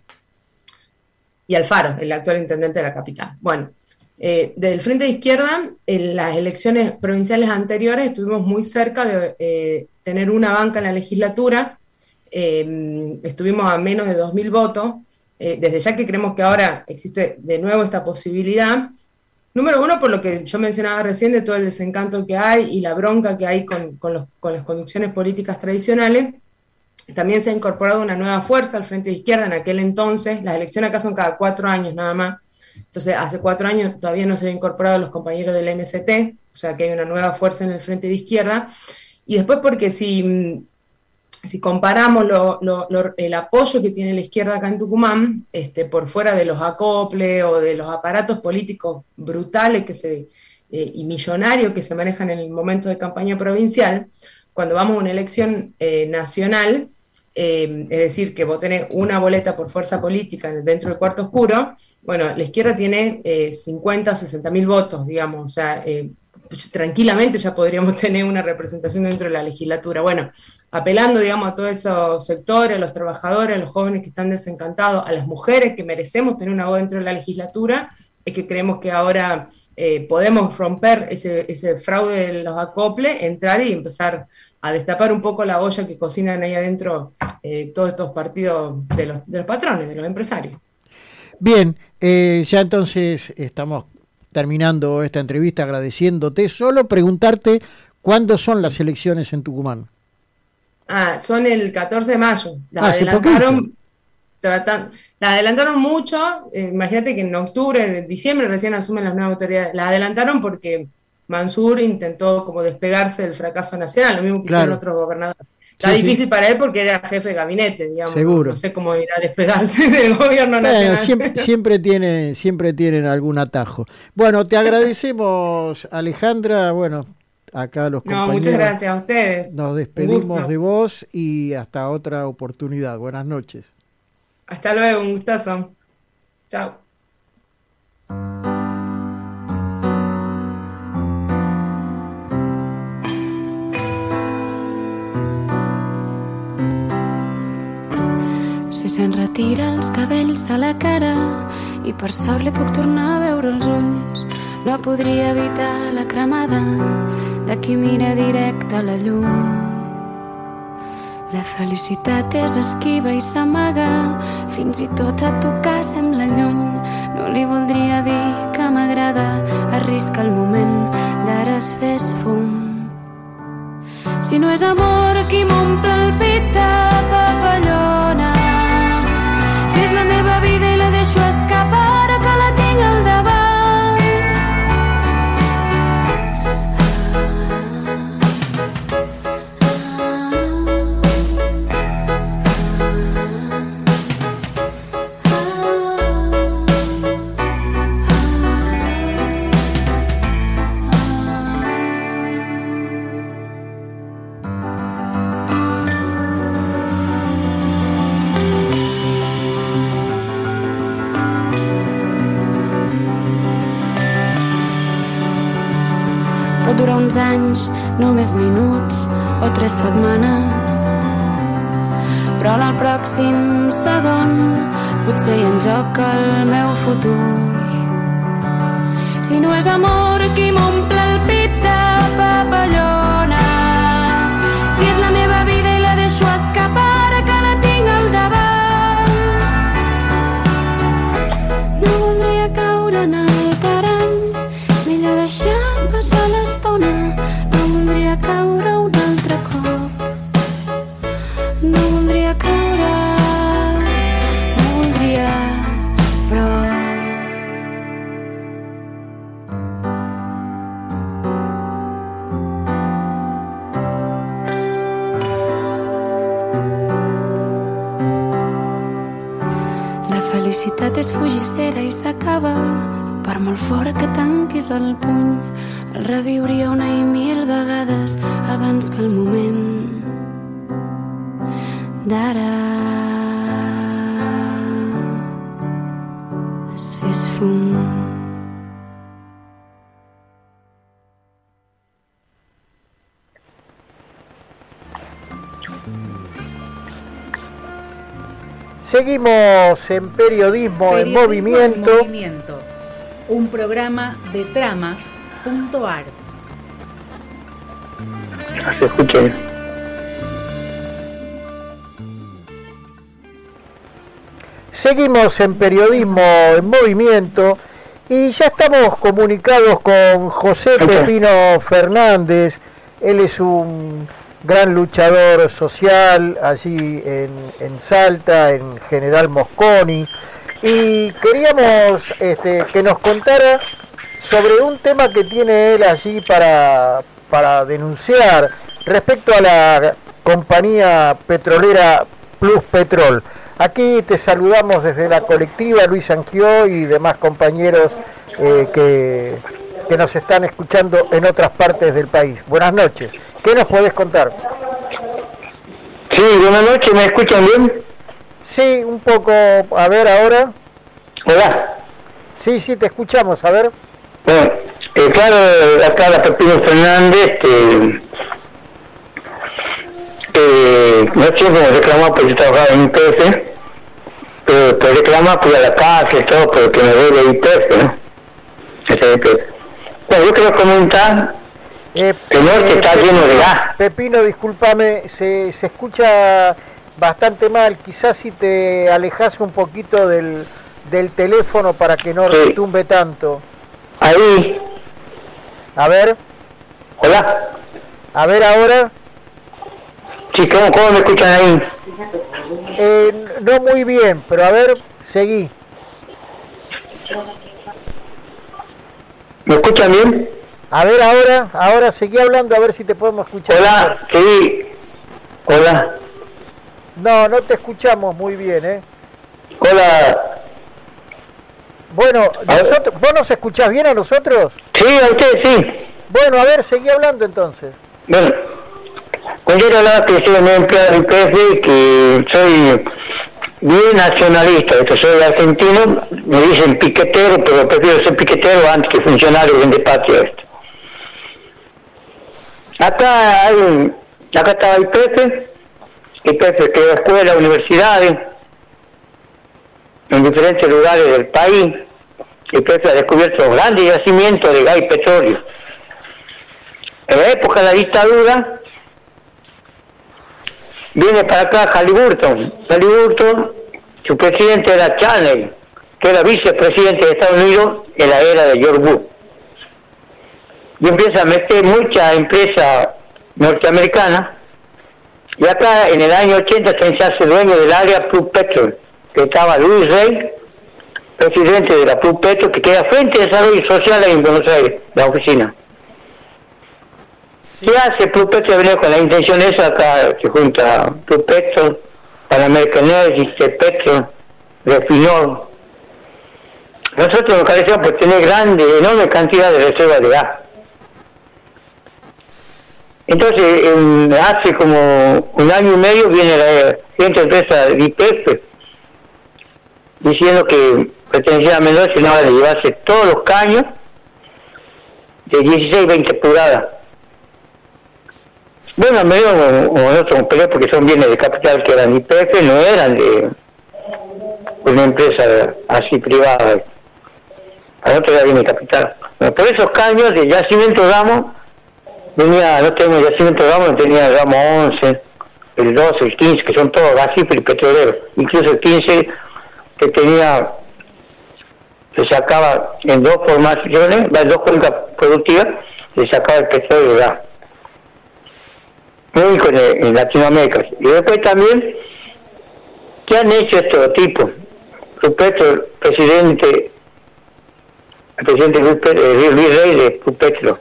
y Alfaro, el actual intendente de la capital. Bueno, del Frente de Izquierda, en las elecciones provinciales anteriores estuvimos muy cerca de tener una banca en la legislatura, estuvimos a menos de 2.000 votos, desde ya que creemos que ahora existe de nuevo esta posibilidad. Número uno, por lo que yo mencionaba recién, de todo el desencanto que hay y la bronca que hay con las conducciones políticas tradicionales. También se ha incorporado una nueva fuerza al Frente de Izquierda. En aquel entonces, las elecciones acá son cada 4 años nada más. Entonces, hace 4 años todavía no se habían incorporado los compañeros del MST, o sea que hay una nueva fuerza en el Frente de Izquierda. Y después porque si comparamos el apoyo que tiene la izquierda acá en Tucumán, por fuera de los acoples o de los aparatos políticos brutales y millonarios que se manejan en el momento de campaña provincial, cuando vamos a una elección nacional, es decir, que vos tenés una boleta por fuerza política dentro del cuarto oscuro, bueno, la izquierda tiene 50, 60 mil votos, digamos, o sea, tranquilamente ya podríamos tener una representación dentro de la legislatura. Bueno, apelando, digamos, a todos esos sectores, a los trabajadores, a los jóvenes que están desencantados, a las mujeres que merecemos tener una voz dentro de la legislatura, es que creemos que ahora podemos romper ese fraude de los acoples, entrar y empezar a destapar un poco la olla que cocinan ahí adentro todos estos partidos de los patrones, de los empresarios. Bien, ya entonces estamos terminando esta entrevista agradeciéndote. Solo preguntarte, ¿cuándo son las elecciones en Tucumán? Son el 14 de mayo. La adelantaron mucho. Imagínate que en octubre, en diciembre recién asumen las nuevas autoridades. La adelantaron porque Mansur intentó como despegarse del fracaso nacional, lo mismo que hicieron otros gobernadores. Está difícil para él porque era jefe de gabinete, digamos. Seguro. No sé cómo irá a despegarse del gobierno nacional. Siempre tienen algún atajo. Bueno, te agradecemos, Alejandra. Bueno, acá los compañeros. Muchas gracias a ustedes. Nos despedimos de vos y hasta otra oportunidad. Buenas noches. Hasta luego, un gustazo. Chao. Si se'n retira els cabells de la cara i per sort li puc tornar a veure els ulls, no podria evitar la cremada de qui mira directe a la llum. La felicitat és esquiva i s'amaga, fins i tot a tocar sembla lluny. No li voldria dir que m'agrada, arrisca el moment d'ara es fes fum. Si no és amor qui m'omple el pit de papallones, si és la meva vida i la deixo escapar o que la tinc al davant. Pot durar uns anys, només minuts o 3 setmanes, però en el pròxim segon potser hi ha en joc el meu futur. Si no és amor qui m'omple el pit de papallones, si és la meva vida i la deixo escapar que la tinc al davant. No voldria caure en el parany, millor deixar passar l'estona. No voldria caure un altre cop, no voldria caure, no voldria, però la felicitat és fugissera i s'acaba. Per molt fort que tanquis el puny, el reviuria una i 1000 vegades abans que el moment d'ara es fes fum. Seguimos en Periodismo en Movimiento. Un programa de tramas.ar. Se escucha. Seguimos en Periodismo en Movimiento Y ya estamos comunicados con José Pepino Fernández. Él es un gran luchador social allí en Salta, en General Mosconi. Y queríamos que nos contara sobre un tema que tiene él allí para denunciar respecto a la compañía petrolera Plus Petrol. Aquí te saludamos desde la colectiva, Luis Angió y demás compañeros que nos están escuchando en otras partes del país. Buenas noches. ¿Qué nos podés contar? Sí, buenas noches. ¿Me escuchan bien? Sí, un poco. A ver, ahora. Hola. Sí, te escuchamos. A ver. Bueno, claro, acá la Pepino Fernández, no siempre me reclamaba porque yo trabajaba en IPF, pero reclamaba por la cárcel y todo, porque me debe IPF, ¿no? Ese IPF. Bueno, yo quiero comentar que el norte está lleno de gas. Pepino, discúlpame, se escucha bastante mal. Quizás si te alejas un poquito del teléfono para que no retumbe tanto. Ahí. A ver. Hola. A ver ahora. Sí, ¿cómo me escuchan ahí? No muy bien, pero a ver, seguí. ¿Me escuchan bien? A ver ahora seguí hablando a ver si te podemos escuchar. Hola, sí. Hola. No te escuchamos muy bien, Hola. Bueno, ¿vos nos escuchás bien a nosotros? Sí, a usted sí. Bueno, a ver, seguí hablando entonces. Bueno, cuando yo hablaba que soy un empleado del IPF, que soy bien nacionalista, que soy argentino, me dicen piquetero, pero prefiero ser piquetero antes que funcionario de patria. Acá estaba IPF que da escuelas, universidades, en diferentes lugares del país. IPF ha descubierto grandes yacimientos de gas y petróleo. En la época de la dictadura, viene para acá Halliburton, su presidente era Cheney, que era vicepresidente de Estados Unidos en la era de George Bush. Y empieza a meter muchas empresas norteamericanas, y acá en el año 80 se hace dueño del área Plus Petrol, que estaba Luis Rey, presidente de la Plus Petrol, que queda frente a Desarrollo Social en Buenos Aires, la oficina. ¿Qué hace Plus Petrol? Viene con la intención esa, acá se junta Plus Petrol, Pan American Energy, Petrol, Refinol. Nosotros nos carecemos por tener enorme cantidad de reservas de gas. Entonces, hace como un año y medio viene la siguiente empresa de IPF diciendo que pertenecía a Mendoza y no van a llevarse todos los caños de 16-20 pulgadas. Bueno, a medio o nosotros peleamos porque son bienes de capital que eran IPF, no eran de una empresa así privada. A nosotros era bien de capital. Bueno, por esos caños de yacimiento Ramos, no tengo yacimiento Ramos, no tenía el Ramos 11, el 12, el 15, que son todos gasíferos y petroleros. Incluso el 15 que tenía, se sacaba en dos formaciones, las dos cuencas productivas, se sacaba el petróleo y gas. Único en Latinoamérica. Y después también, ¿qué han hecho estos tipos? Petro, el presidente Luis Rey de Petro,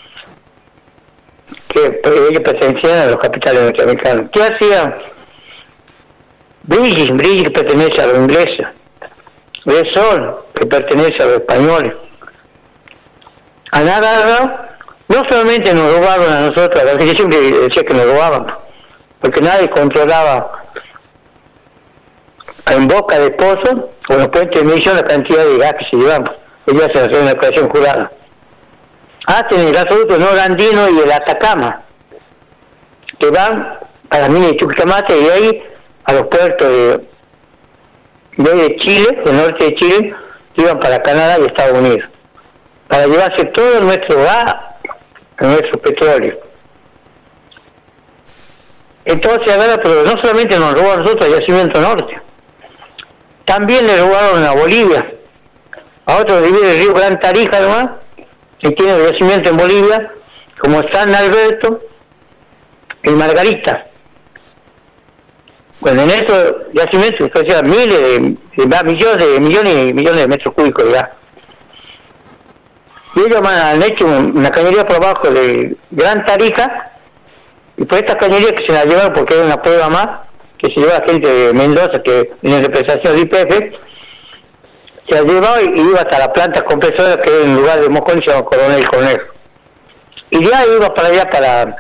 que ellos pertenecían a los capitales norteamericanos. ¿Qué hacía? British, que pertenece a los ingleses, Repsol, que pertenece a los españoles. Han agarrado. No solamente nos robaron a nosotros, porque yo siempre decía que nos robaban, porque nadie controlaba en boca de pozo o en los puentes de medición la cantidad de gas que se llevaban. Ellos hacen hacer una declaración jurada. Hacen el gasoducto norandino y el Atacama, que van a la mina de Chuquicamate y de ahí a los puertos de Chile, del norte de Chile, que iban para Canadá y Estados Unidos, para llevarse todo nuestro gas, nuestro petróleo. Entonces, pero no solamente nos robaron a nosotros el yacimiento norte, también le robaron a Bolivia, a otro lo divide el río Gran Tarija nomás, que tiene yacimiento en Bolivia, como San Alberto y Margarita. Bueno, en estos yacimientos se hacían millones y millones de metros cúbicos de gas. Y ellos han hecho una cañería por abajo de Gran Tarija, y por esta cañería que se la llevaron porque era una prueba más, que se lleva gente de Mendoza, que viene en representación de IPF, se la llevaba y iba hasta la planta compresora que en lugar de Moscón se llama Coronel Conejo. Y ya iba para allá,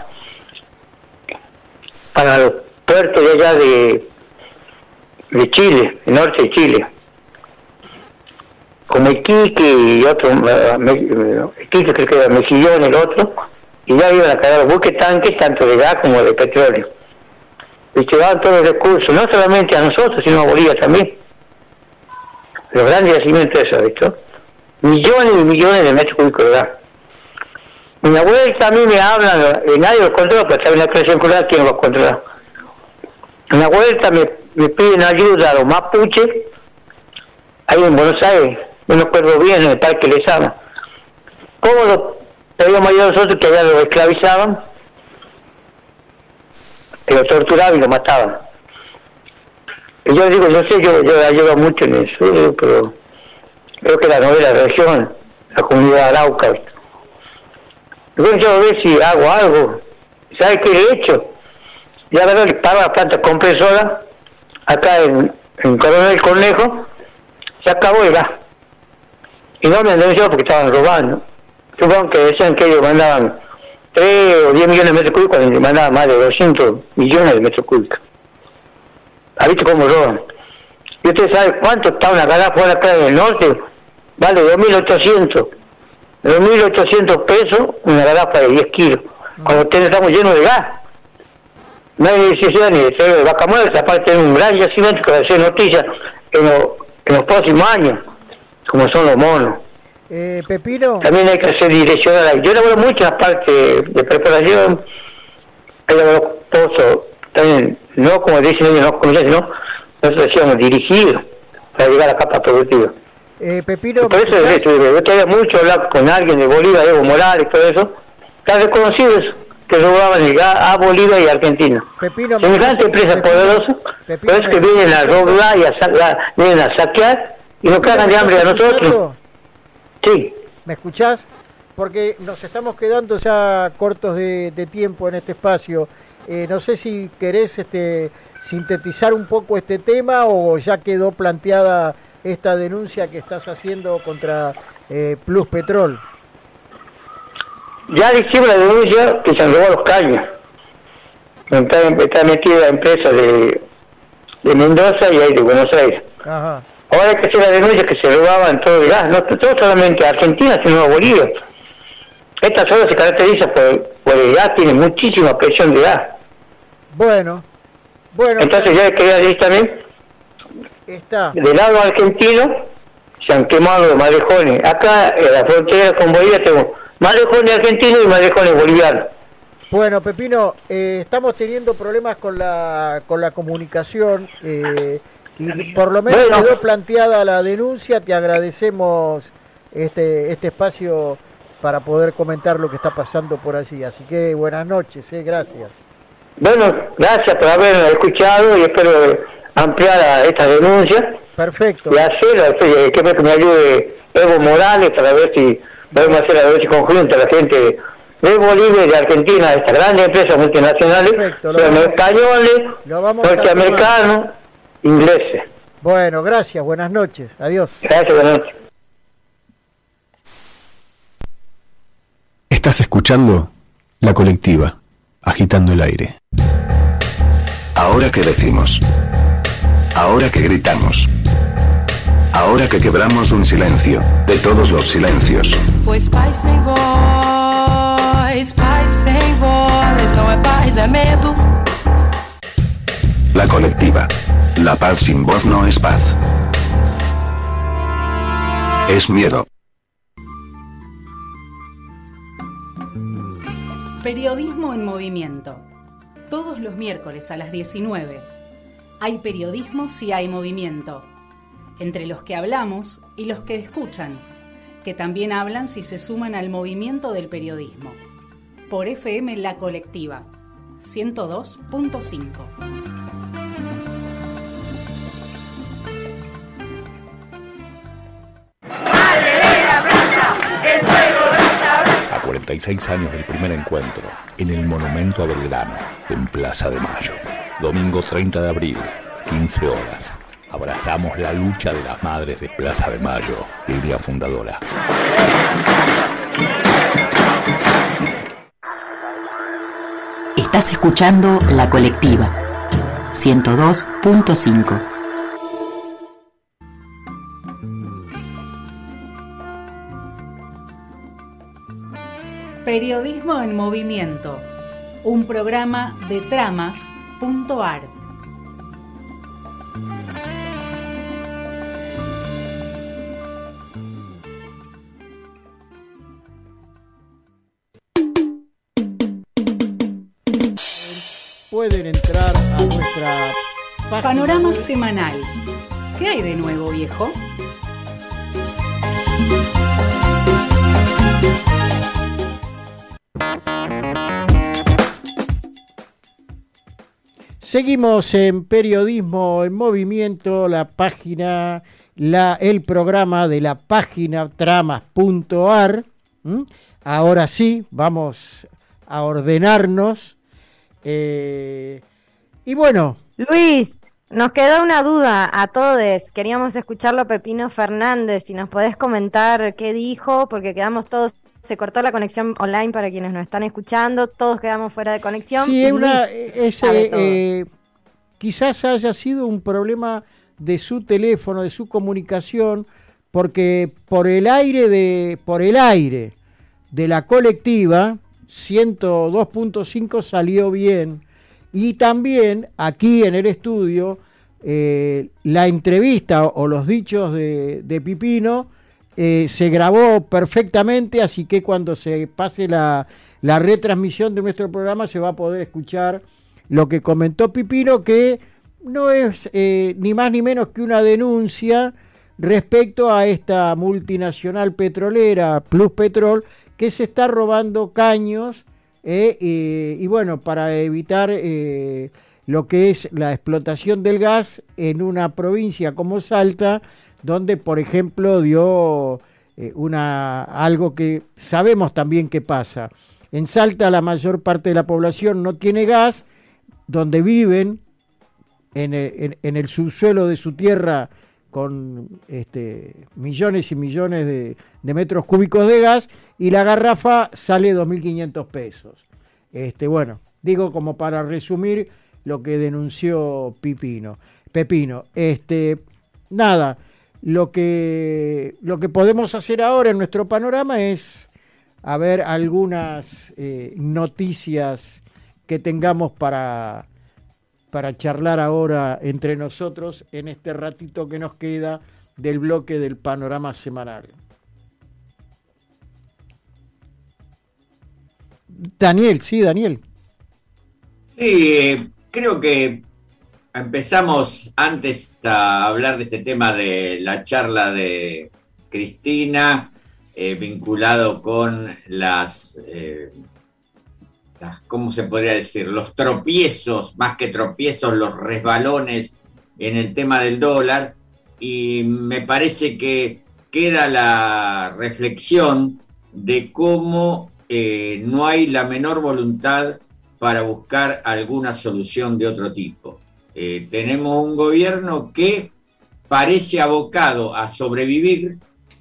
para los puertos de allá de Chile, el norte de Chile, como Iquique y otro, Iquique creo que era Mejillón, el otro, y ya iban a cargar los buques tanques, tanto de gas como de petróleo. Y llevaban todos los recursos, no solamente a nosotros, sino a Bolivia también. Los grandes yacimientos esos, ¿visto? Millones y millones de metros cúbicos de gas. Mi abuela también me hablan, nadie los controla, pero está una creación cultural, ¿quién los controla? En la vuelta me piden ayuda a los mapuches, ahí en Buenos Aires, no me acuerdo bien, en el Parque Lezama. ¿Cómo los pedíamos ayuda a nosotros que allá los esclavizaban? Que los torturaban y los mataban. Y yo digo, no sé, yo ayudo mucho en eso, pero creo que la novela región, la comunidad Arauca. Entonces yo a ver si hago algo. ¿Sabes qué he hecho? Ya verdad que para la planta compresora, acá en Coronel Conejo, se acabó el gas. Y no me han denunciado porque estaban robando. Supongo que decían que ellos mandaban 3 o 10 millones de metros cúbicos, cuando mandaban más de 200 millones de metros cúbicos. ¿Ha visto cómo roban? ¿Y usted sabe cuánto está una garrafa acá en el norte? Vale 2.800 pesos una garrafa de 10 kilos. Cuando estamos llenos de gas. No hay necesidad ni de ser de vaca muerta, aparte de un gran yacimiento que va a ser noticia en los próximos años, como son los monos. Pepino. También hay que hacer direccional. Yo laboro mucho en la parte de preparación, hay laboro pozos, también, no como dicen ellos, no como sino nosotros decíamos dirigido para llegar a la capa productiva. Pepino. Por eso yo todavía mucho hablar con alguien de Bolivia, Evo Morales y todo eso, está reconocido eso, que robaban el gas a Bolivia y Argentina. Pepino, semejante empresa poderosa, pero es que vienen a robar y vienen a saquear y nos cagan de hambre a nosotros. Sí. ¿Me escuchás? Porque nos estamos quedando ya cortos de tiempo en este espacio. No sé si querés sintetizar un poco este tema o ya quedó planteada esta denuncia que estás haciendo contra Plus Petrol. Ya hicimos la denuncia que se han robado los caños. Está metida la empresa de Mendoza y ahí de Buenos Aires. Ajá. Ahora hay que hacer la denuncia que se robaban todo el gas, no solamente a Argentina, sino a Bolivia. Esta zona se caracteriza por el gas, tiene muchísima presión de gas. Bueno. Entonces ya quería decir también, del lado argentino se han quemado los madejones. Acá en la frontera con Bolivia tenemos madejones argentinos y madejones bolivianos. Bueno, Pepino, estamos teniendo problemas con la comunicación y por lo menos quedó planteada la denuncia. Te agradecemos este espacio para poder comentar lo que está pasando por allí. Así que buenas noches, gracias. Bueno, gracias por haberme escuchado y espero ampliar esta denuncia. Perfecto. Y hacerla, que me ayude Evo Morales para ver si podemos hacer la denuncia conjunta a la gente de Bolivia y de Argentina, estas grandes empresas multinacionales, españoles, norteamericanos, ingleses. Bueno, gracias, buenas noches, adiós. Gracias, buenas noches. Estás escuchando La Colectiva, agitando el aire. Ahora que decimos, ahora que gritamos, ahora que quebramos un silencio, de todos los silencios. Pois paz sem voz não é paz, é medo. La Colectiva. La paz sin voz no es paz. Es miedo. Periodismo en movimiento. Todos los miércoles a las 19. Hay periodismo si hay movimiento. entre los que hablamos y los que escuchan, que también hablan si se suman al movimiento del periodismo. Por FM La Colectiva, 102.5. A 46 años del primer encuentro, en el Monumento a Belgrano, en Plaza de Mayo. Domingo 30 de abril, 15 horas. Abrazamos la lucha de las madres de Plaza de Mayo, línea fundadora. Estás escuchando La Colectiva, 102.5. Periodismo en Movimiento, un programa de Tramas.ar. Pueden entrar a nuestra página. Panorama semanal. ¿Qué hay de nuevo, viejo? Seguimos en Periodismo en Movimiento, la página, el programa de la página Tramas.ar. Ahora sí, vamos a ordenarnos. Y bueno. Luis, nos quedó una duda a todos. Queríamos escucharlo a Pepino Fernández. Si nos podés comentar qué dijo, porque quedamos todos. Se cortó la conexión online para quienes nos están escuchando, todos quedamos fuera de conexión. Sí, quizás haya sido un problema de su teléfono, de su comunicación, porque por el aire de la colectiva 102.5 salió bien, y también aquí en el estudio la entrevista o los dichos de Pipino se grabó perfectamente, así que cuando se pase la retransmisión de nuestro programa se va a poder escuchar lo que comentó Pipino, que no es ni más ni menos que una denuncia respecto a esta multinacional petrolera Pluspetrol, que se está robando caños y bueno, para evitar lo que es la explotación del gas en una provincia como Salta, donde, por ejemplo, dio algo que sabemos también que pasa. En Salta la mayor parte de la población no tiene gas, donde viven en el subsuelo de su tierra con millones y millones de metros cúbicos de gas, y la garrafa sale 2.500 pesos. Bueno, digo como para resumir lo que denunció Pepino. Nada. Lo que podemos hacer ahora en nuestro panorama es a ver algunas noticias que tengamos para charlar ahora entre nosotros en este ratito que nos queda del bloque del panorama semanal. Daniel. Sí, creo que empezamos antes a hablar de este tema de la charla de Cristina, vinculado con las, ¿cómo se podría decir? Los tropiezos, más que tropiezos, los resbalones en el tema del dólar, y me parece que queda la reflexión de cómo no hay la menor voluntad para buscar alguna solución de otro tipo. Tenemos un gobierno que parece abocado a sobrevivir,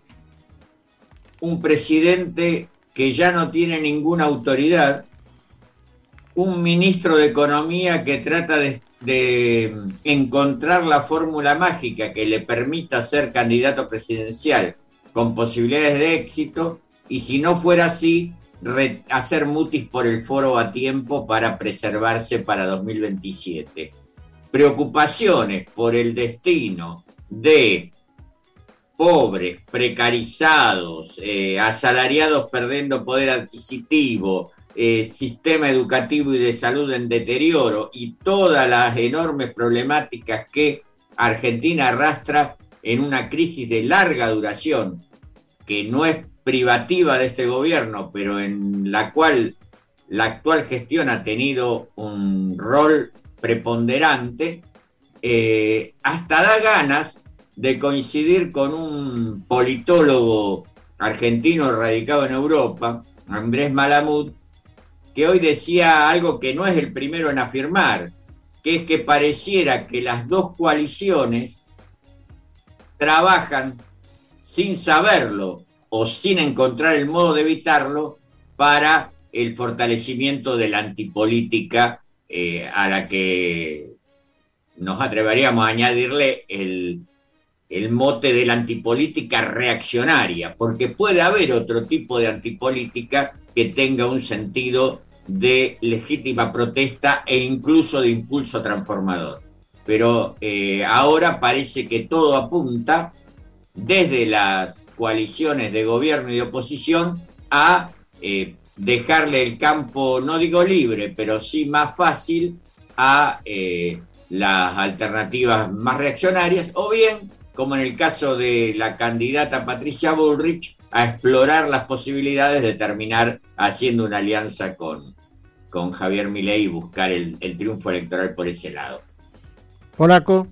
un presidente que ya no tiene ninguna autoridad, un ministro de Economía que trata de encontrar la fórmula mágica que le permita ser candidato presidencial con posibilidades de éxito, y si no fuera así, hacer mutis por el foro a tiempo para preservarse para 2027. Preocupaciones por el destino de pobres, precarizados, asalariados perdiendo poder adquisitivo, sistema educativo y de salud en deterioro, y todas las enormes problemáticas que Argentina arrastra, en una crisis de larga duración, que no es privativa de este gobierno, pero en la cual la actual gestión ha tenido un rol preponderante, hasta da ganas de coincidir con un politólogo argentino radicado en Europa, Andrés Malamud, que hoy decía algo que no es el primero en afirmar, que es que pareciera que las dos coaliciones trabajan sin saberlo o sin encontrar el modo de evitarlo para el fortalecimiento de la antipolítica, a la que nos atreveríamos a añadirle el mote de la antipolítica reaccionaria, porque puede haber otro tipo de antipolítica que tenga un sentido de legítima protesta e incluso de impulso transformador. Pero ahora parece que todo apunta, desde las coaliciones de gobierno y de oposición, a dejarle el campo, no digo libre, pero sí más fácil a las alternativas más reaccionarias, o bien, como en el caso de la candidata Patricia Bullrich, a explorar las posibilidades de terminar haciendo una alianza con Javier Milei y buscar el triunfo electoral por ese lado. Polaco.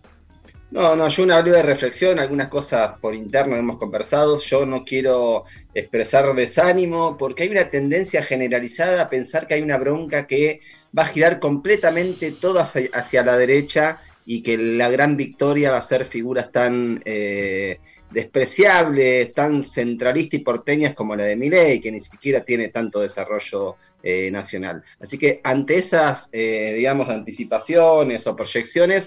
No, yo una breve reflexión, algunas cosas por interno hemos conversado. Yo no quiero expresar desánimo porque hay una tendencia generalizada a pensar que hay una bronca que va a girar completamente todo hacia la derecha y que la gran victoria va a ser figuras tan despreciables, tan centralistas y porteñas como la de Milei, que ni siquiera tiene tanto desarrollo nacional. Así que ante esas, anticipaciones o proyecciones,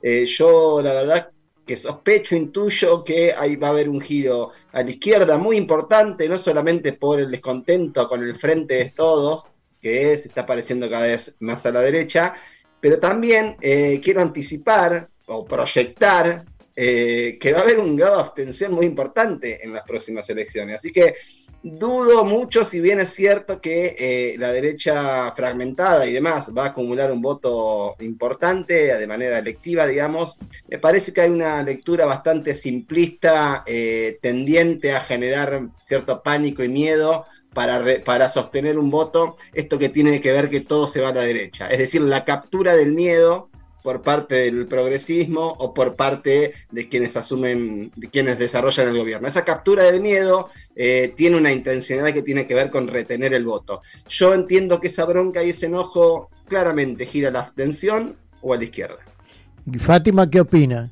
yo la verdad que sospecho, intuyo que ahí va a haber un giro a la izquierda muy importante, no solamente por el descontento con el Frente de Todos, que se está pareciendo cada vez más a la derecha, pero también quiero anticipar o proyectar que va a haber un grado de abstención muy importante en las próximas elecciones. Así que dudo mucho, si bien es cierto que la derecha fragmentada y demás va a acumular un voto importante de manera electiva, digamos, me parece que hay una lectura bastante simplista, tendiente a generar cierto pánico y miedo para sostener un voto, esto que tiene que ver que todo se va a la derecha, es decir, la captura del miedo por parte del progresismo o por parte de quienes desarrollan el gobierno. Esa captura del miedo tiene una intencionalidad que tiene que ver con retener el voto. Yo entiendo que esa bronca y ese enojo claramente gira a la abstención o a la izquierda. Fátima, ¿qué opina?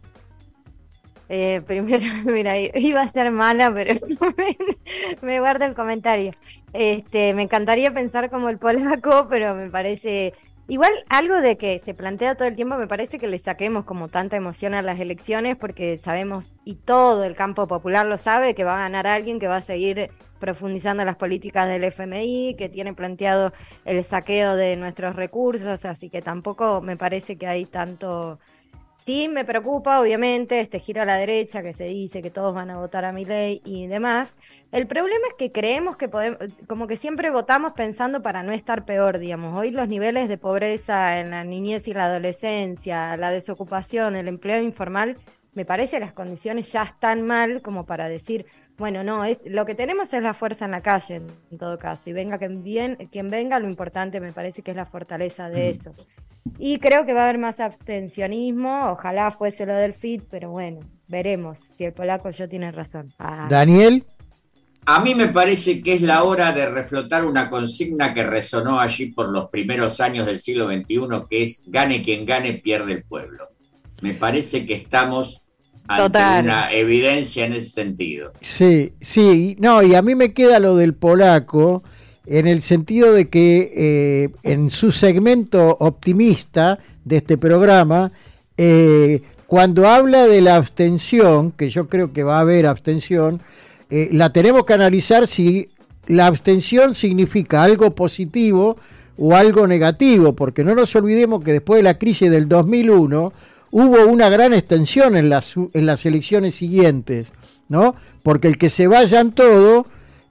Primero, mira, iba a ser mala, pero me guardo el comentario. Me encantaría pensar como el polaco, pero me parece... Igual algo de que se plantea todo el tiempo, me parece que le saquemos como tanta emoción a las elecciones, porque sabemos, y todo el campo popular lo sabe, que va a ganar alguien que va a seguir profundizando las políticas del FMI, que tiene planteado el saqueo de nuestros recursos, así que tampoco me parece que hay tanto... Sí, me preocupa, obviamente, este giro a la derecha que se dice que todos van a votar a Milei y demás. El problema es que creemos que podemos, como que siempre votamos pensando para no estar peor, digamos. Hoy los niveles de pobreza en la niñez y la adolescencia, la desocupación, el empleo informal, me parece que las condiciones ya están mal como para decir, bueno, no, lo que tenemos es la fuerza en la calle, en todo caso, y venga quien venga, lo importante me parece que es la fortaleza de eso. Y creo que va a haber más abstencionismo, ojalá fuese lo del FIT, pero bueno, veremos si el polaco yo tiene razón. Daniel. A mí me parece que es la hora de reflotar una consigna que resonó allí por los primeros años del siglo XXI, que es gane quien gane, pierde el pueblo. Me parece que estamos ante una evidencia en ese sentido. Sí, no, y a mí me queda lo del polaco, en el sentido de que en su segmento optimista de este programa, cuando habla de la abstención, que yo creo que va a haber abstención, la tenemos que analizar si la abstención significa algo positivo o algo negativo, porque no nos olvidemos que después de la crisis del 2001 hubo una gran extensión en las elecciones siguientes, ¿no? Porque el que se vayan todos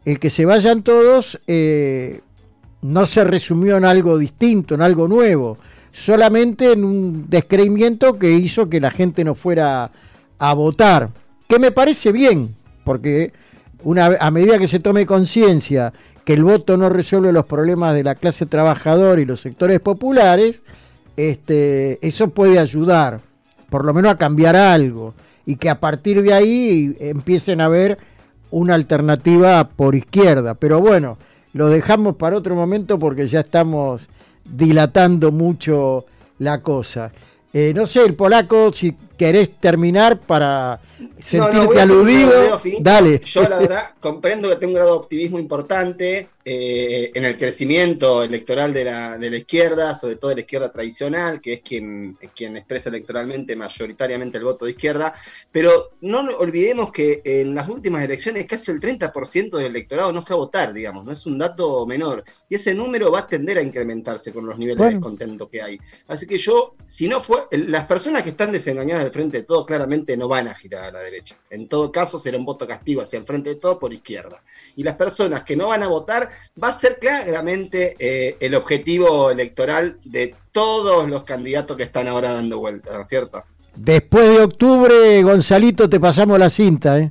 no se resumió en algo distinto, en algo nuevo, solamente en un descreimiento que hizo que la gente no fuera a votar. que me parece bien, porque a medida que se tome conciencia que el voto no resuelve los problemas de la clase trabajadora y los sectores populares, eso puede ayudar, por lo menos a cambiar algo, y que a partir de ahí empiecen a ver una alternativa por izquierda. Pero bueno, lo dejamos para otro momento porque ya estamos dilatando mucho la cosa. No sé, el Polaco, si querés terminar para sentirte aludido, dale. Yo la verdad comprendo que tengo un grado de optimismo importante en el crecimiento electoral de la izquierda, sobre todo de la izquierda tradicional, que es quien expresa electoralmente mayoritariamente el voto de izquierda, pero no olvidemos que en las últimas elecciones casi el 30% del electorado no fue a votar, digamos, no es un dato menor, y ese número va a tender a incrementarse con los niveles de descontento que hay. Así que las personas que están desengañadas del Frente de Todos claramente no van a girar a la derecha. En todo caso será un voto castigo hacia el Frente de Todos por izquierda. Y las personas que no van a votar va a ser claramente el objetivo electoral de todos los candidatos que están ahora dando vueltas, ¿no es cierto? Después de octubre, Gonzalito, te pasamos la cinta,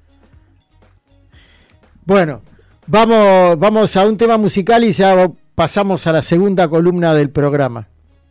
Bueno, vamos a un tema musical y ya pasamos a la segunda columna del programa.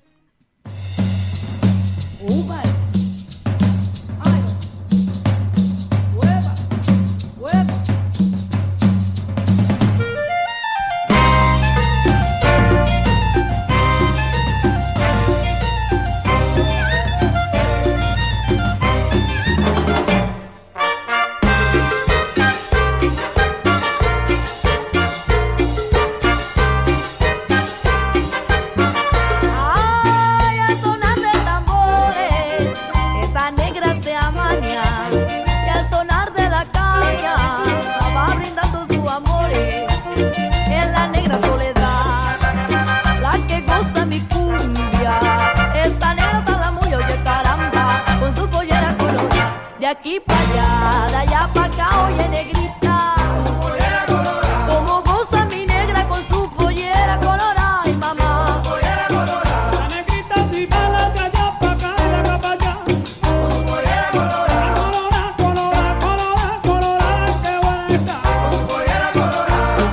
De aquí para allá, de allá para acá, oye negrita, con su pollera colorada, como goza mi negra con su pollera colorada, ay mamá, su pollera colorada, la negrita si bala de allá para acá, de acá para allá, con su pollera colorada, colorada, colorada, colorada, colorada, qué buena está, con su pollera colorada.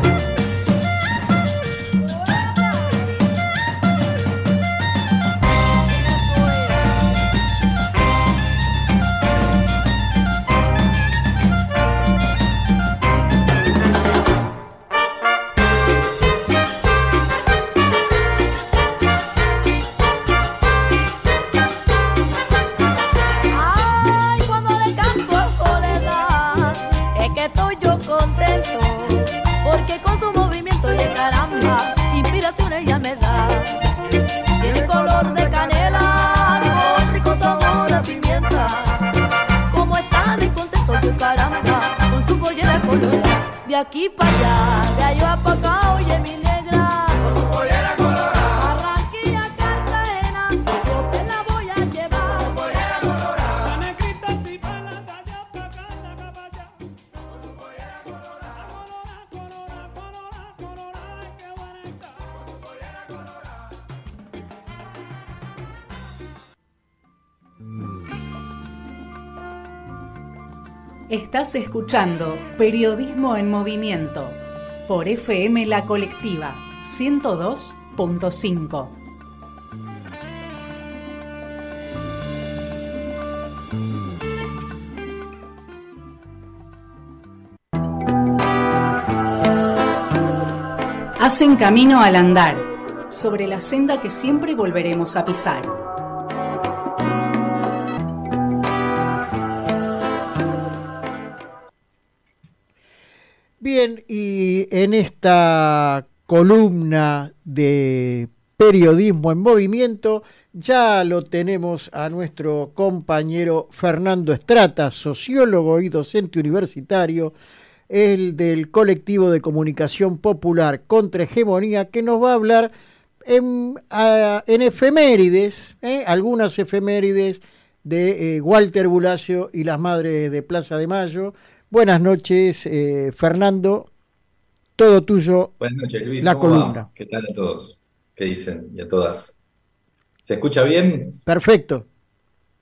De aquí para allá, de allá para acá, oye mi negra, con su pollera colorada, Barranquilla, Cartagena, yo te la voy a llevar, con su pollera colorada, la negrita si bala de allá para acá, de acá para allá, con su pollera colorada, colorada, colorada, colorada, qué buena está, con su pollera colorada. Estás escuchando Periodismo en Movimiento por FM La Colectiva 102.5. Hacen camino al andar, sobre la senda que siempre volveremos a pisar. Bien, y en esta columna de Periodismo en Movimiento ya lo tenemos a nuestro compañero Fernando Estrata, sociólogo y docente universitario, el del colectivo de comunicación popular Contrahegemonía, que nos va a hablar en efemérides, algunas efemérides de Walter Bulacio y las Madres de Plaza de Mayo. Buenas noches, Fernando, todo tuyo. Buenas noches, Luis. La ¿Cómo columna. va? ¿Qué tal a todos? ¿Qué dicen? Y a todas. ¿Se escucha bien? Perfecto.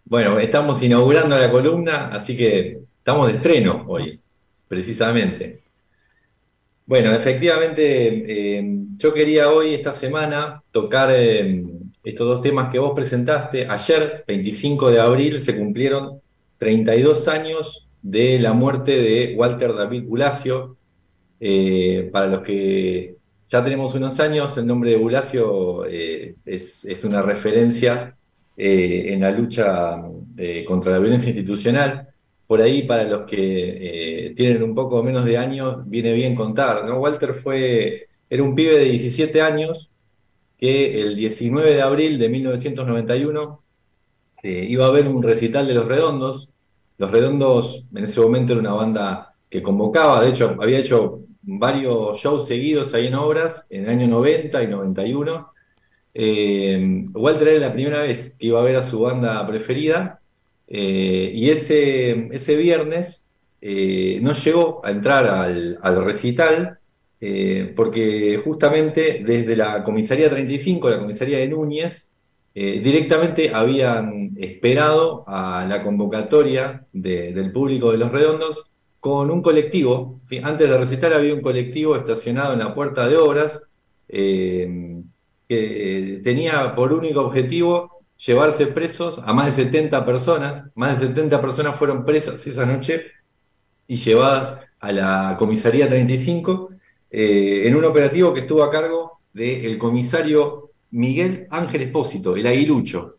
Bueno, estamos inaugurando la columna, así que estamos de estreno hoy, precisamente. Bueno, efectivamente, yo quería hoy, esta semana, tocar estos dos temas que vos presentaste. Ayer, 25 de abril, se cumplieron 32 años de la muerte de Walter David Bulacio. Para los que ya tenemos unos años, el nombre de Bulacio es una referencia en la lucha contra la violencia institucional. Por ahí, para los que tienen un poco menos de años, viene bien contar, ¿no? Walter era un pibe de 17 años que el 19 de abril de 1991 iba a ver un recital de Los Redondos. Los Redondos en ese momento era una banda que convocaba, de hecho había hecho varios shows seguidos ahí en Obras, en el año 90 y 91. Walter era la primera vez que iba a ver a su banda preferida, y ese viernes no llegó a entrar al recital, porque justamente desde la comisaría 35, la comisaría de Núñez, directamente habían esperado a la convocatoria del público de Los Redondos con un colectivo. ¿Sí? Antes de recitar había un colectivo estacionado en la puerta de Obras, que tenía por único objetivo llevarse presos a más de 70 personas. Más de 70 personas fueron presas esa noche y llevadas a la comisaría 35, en un operativo que estuvo a cargo del comisario Miguel Ángel Espósito, el Aguilucho.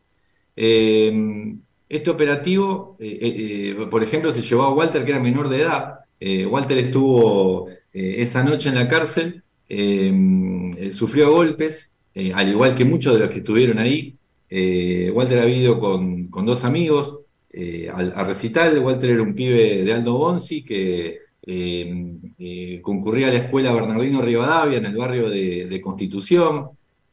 Este operativo, por ejemplo, se llevó a Walter, que era menor de edad. Walter estuvo esa noche en la cárcel, sufrió golpes, al igual que muchos de los que estuvieron ahí. Walter había ido con dos amigos al recital. Walter era un pibe de Aldo Bonzi que concurría a la escuela Bernardino Rivadavia en el barrio de Constitución.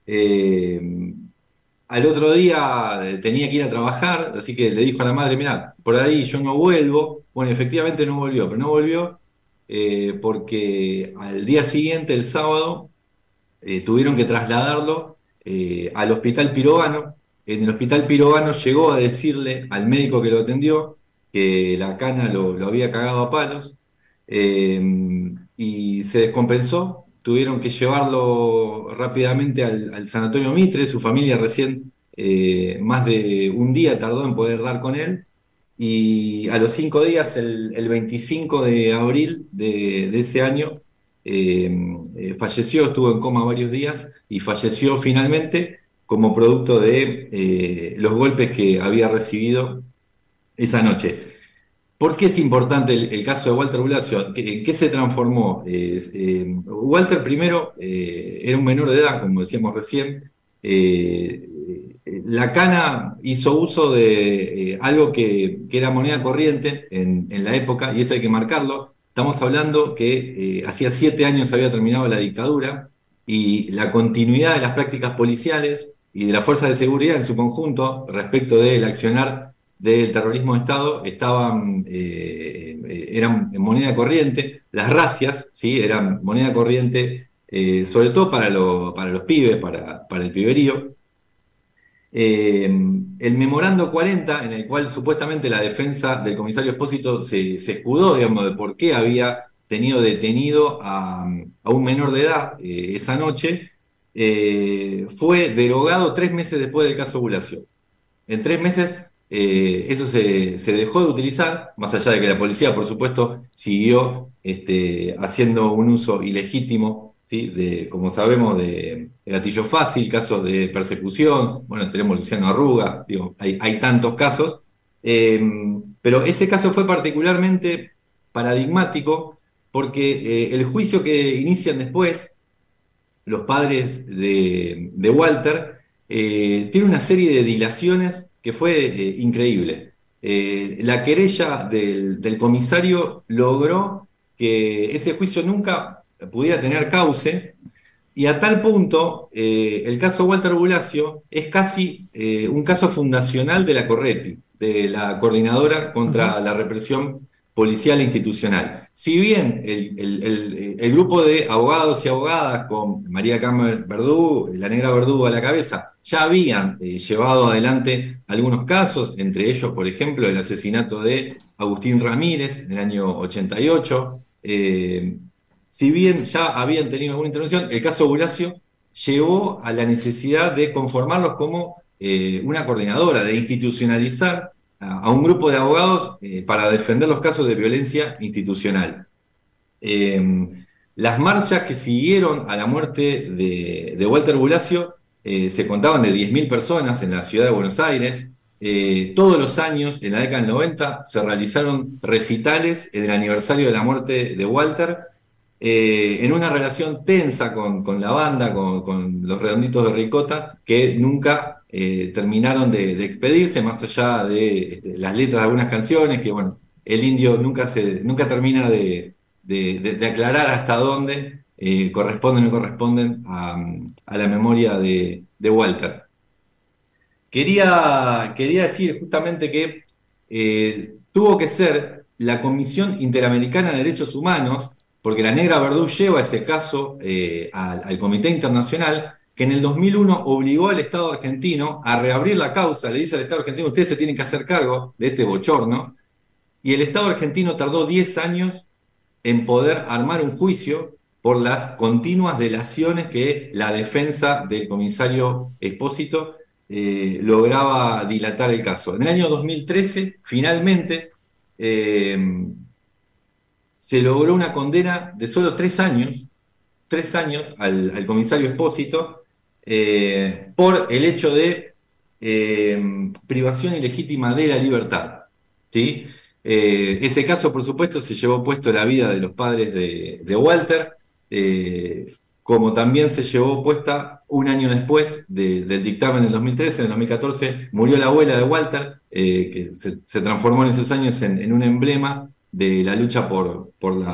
Al otro día tenía que ir a trabajar, así que le dijo a la madre: mirá, por ahí yo no vuelvo. Bueno, efectivamente no volvió, pero no volvió porque al día siguiente, el sábado, tuvieron que trasladarlo al Hospital Pirovano. En el Hospital Pirovano llegó a decirle al médico que lo atendió que la cana lo había cagado a palos, y se descompensó. Tuvieron que llevarlo rápidamente al Sanatorio Mitre. Su familia recién, más de un día tardó en poder dar con él, y a los 5 días, el 25 de abril de ese año, falleció. Estuvo en coma varios días y falleció finalmente como producto de los golpes que había recibido esa noche. ¿Por qué es importante el caso de Walter Bulacio? ¿En qué se transformó? Walter, primero, era un menor de edad, como decíamos recién. La cana hizo uso de algo que era moneda corriente en la época, y esto hay que marcarlo. Estamos hablando que hacía 7 años había terminado la dictadura, y la continuidad de las prácticas policiales y de las fuerzas de seguridad en su conjunto respecto del accionar del terrorismo de Estado eran moneda corriente. Las racias, ¿sí?, eran moneda corriente, sobre todo para los pibes, para el piberío. El memorando 40, en el cual supuestamente la defensa del comisario Espósito se escudó, digamos, de por qué había tenido detenido a un menor de edad esa noche, fue derogado 3 meses después del caso Bulacio. En 3 meses eso se dejó de utilizar, más allá de que la policía, por supuesto, siguió haciendo un uso ilegítimo, ¿sí?, como sabemos, de gatillo fácil, casos de persecución. Bueno, tenemos Luciano Arruga, digo, hay tantos casos, pero ese caso fue particularmente paradigmático porque el juicio que inician después los padres de Walter tiene una serie de dilaciones que fue increíble. La querella del comisario logró que ese juicio nunca pudiera tener cauce, y a tal punto el caso Walter Bulacio es casi un caso fundacional de la CORREPI, de la Coordinadora contra la Represión policial e institucional. Si bien el grupo de abogados y abogadas con María Carmen Verdú, la negra Verdú a la cabeza, ya habían llevado adelante algunos casos, entre ellos, por ejemplo, el asesinato de Agustín Ramírez en el año 88. Si bien ya habían tenido alguna intervención, el caso Bulacio llevó a la necesidad de conformarlos como una coordinadora, de institucionalizar a un grupo de abogados para defender los casos de violencia institucional. Las marchas que siguieron a la muerte de Walter Bulacio se contaban de 10.000 personas en la ciudad de Buenos Aires. Todos los años, en la década del 90, se realizaron recitales en el aniversario de la muerte de Walter, en una relación tensa con la banda, con los Redonditos de Ricota, que nunca terminaron de expedirse, más allá de las letras de algunas canciones, que bueno, el Indio nunca termina de aclarar hasta dónde corresponden o no corresponden a la memoria de Walter. Quería decir justamente que tuvo que ser la Comisión Interamericana de Derechos Humanos, porque la negra Verdú lleva ese caso al Comité Internacional, que en el 2001 obligó al Estado argentino a reabrir la causa. Le dice al Estado argentino: ustedes se tienen que hacer cargo de este bochorno, y el Estado argentino tardó 10 años en poder armar un juicio por las continuas delaciones que la defensa del comisario Espósito lograba dilatar el caso. En el año 2013, finalmente, se logró una condena de solo 3 años al comisario Espósito por el hecho de privación ilegítima de la libertad, ¿sí? Ese caso, por supuesto, se llevó puesto la vida de los padres de Walter, como también se llevó puesta un año después del dictamen del 2013. En el 2014 murió la abuela de Walter, que se transformó en esos años en un emblema de la lucha por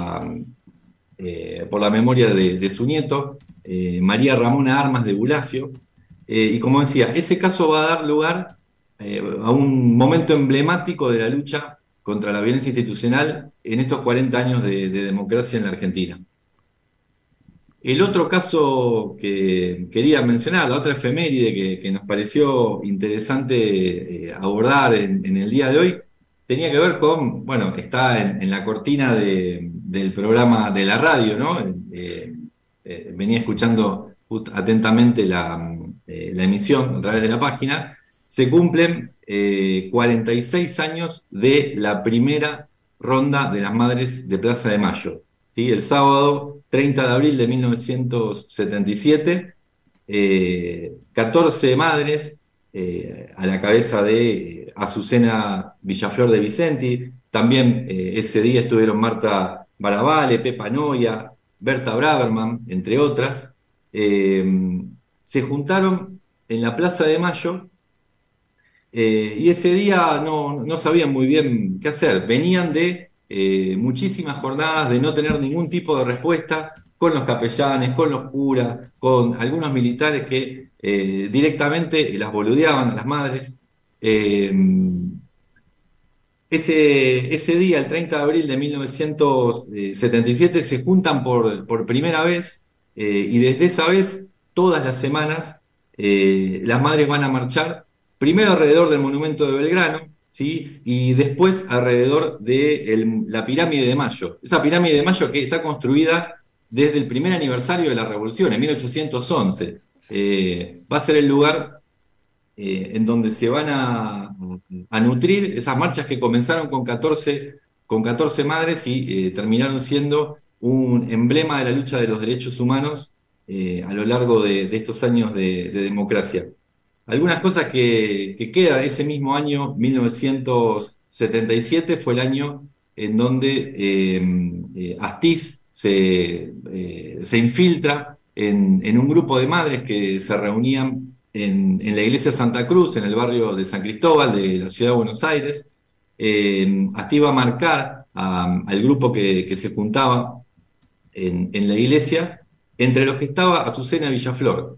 la memoria de su nieto, María Ramona Armas de Bulacio. Y como decía, ese caso va a dar lugar a un momento emblemático de la lucha contra la violencia institucional en estos 40 años de democracia en la Argentina. El otro caso que quería mencionar, la otra efeméride que nos pareció interesante abordar en el día de hoy, tenía que ver con, bueno, está en la cortina del programa de la radio, ¿no? Venía escuchando atentamente la emisión a través de la página. Se cumplen 46 años de la primera ronda de las Madres de Plaza de Mayo, ¿sí? El sábado 30 de abril de 1977, 14 madres a la cabeza de Azucena Villaflor de Vicenti. También ese día estuvieron Marta Baravale, Pepa Noya, Berta Braverman, entre otras. Se juntaron en la Plaza de Mayo y ese día no sabían muy bien qué hacer. Venían de muchísimas jornadas de no tener ningún tipo de respuesta con los capellanes, con los curas, con algunos militares que directamente las boludeaban a las madres. Ese día, el 30 de abril de 1977, se juntan por primera vez, y desde esa vez, todas las semanas, las madres van a marchar, primero alrededor del monumento de Belgrano, ¿sí? Y después alrededor de la pirámide de Mayo. Esa pirámide de Mayo que está construida desde el primer aniversario de la Revolución, en 1811. Va a ser el lugar en donde se van a nutrir esas marchas que comenzaron con 14 madres y terminaron siendo un emblema de la lucha de los derechos humanos a lo largo de estos años de democracia. Algunas cosas que queda de ese mismo año, 1977, fue el año en donde Astiz se infiltra en un grupo de madres que se reunían en la iglesia Santa Cruz, en el barrio de San Cristóbal de la ciudad de Buenos Aires. Astiz va a marcar al grupo que se juntaba en la iglesia, entre los que estaba Azucena Villaflor.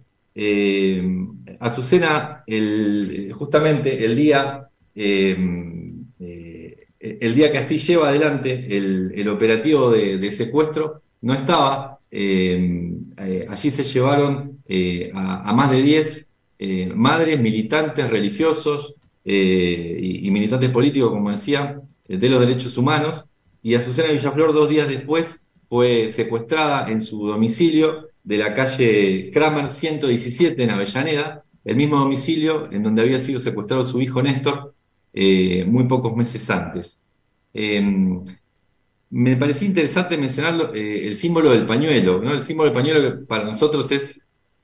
Azucena, justamente el día el día que Astí lleva adelante el operativo de secuestro, no estaba. Allí se llevaron a más de 10 madres, militantes religiosos y militantes políticos, como decía, de los derechos humanos, y Azucena Villaflor 2 días después fue secuestrada en su domicilio de la calle Kramer 117 en Avellaneda, el mismo domicilio en donde había sido secuestrado su hijo Néstor muy pocos meses antes. Me parecía interesante mencionar el símbolo del pañuelo, ¿no? El símbolo del pañuelo para nosotros es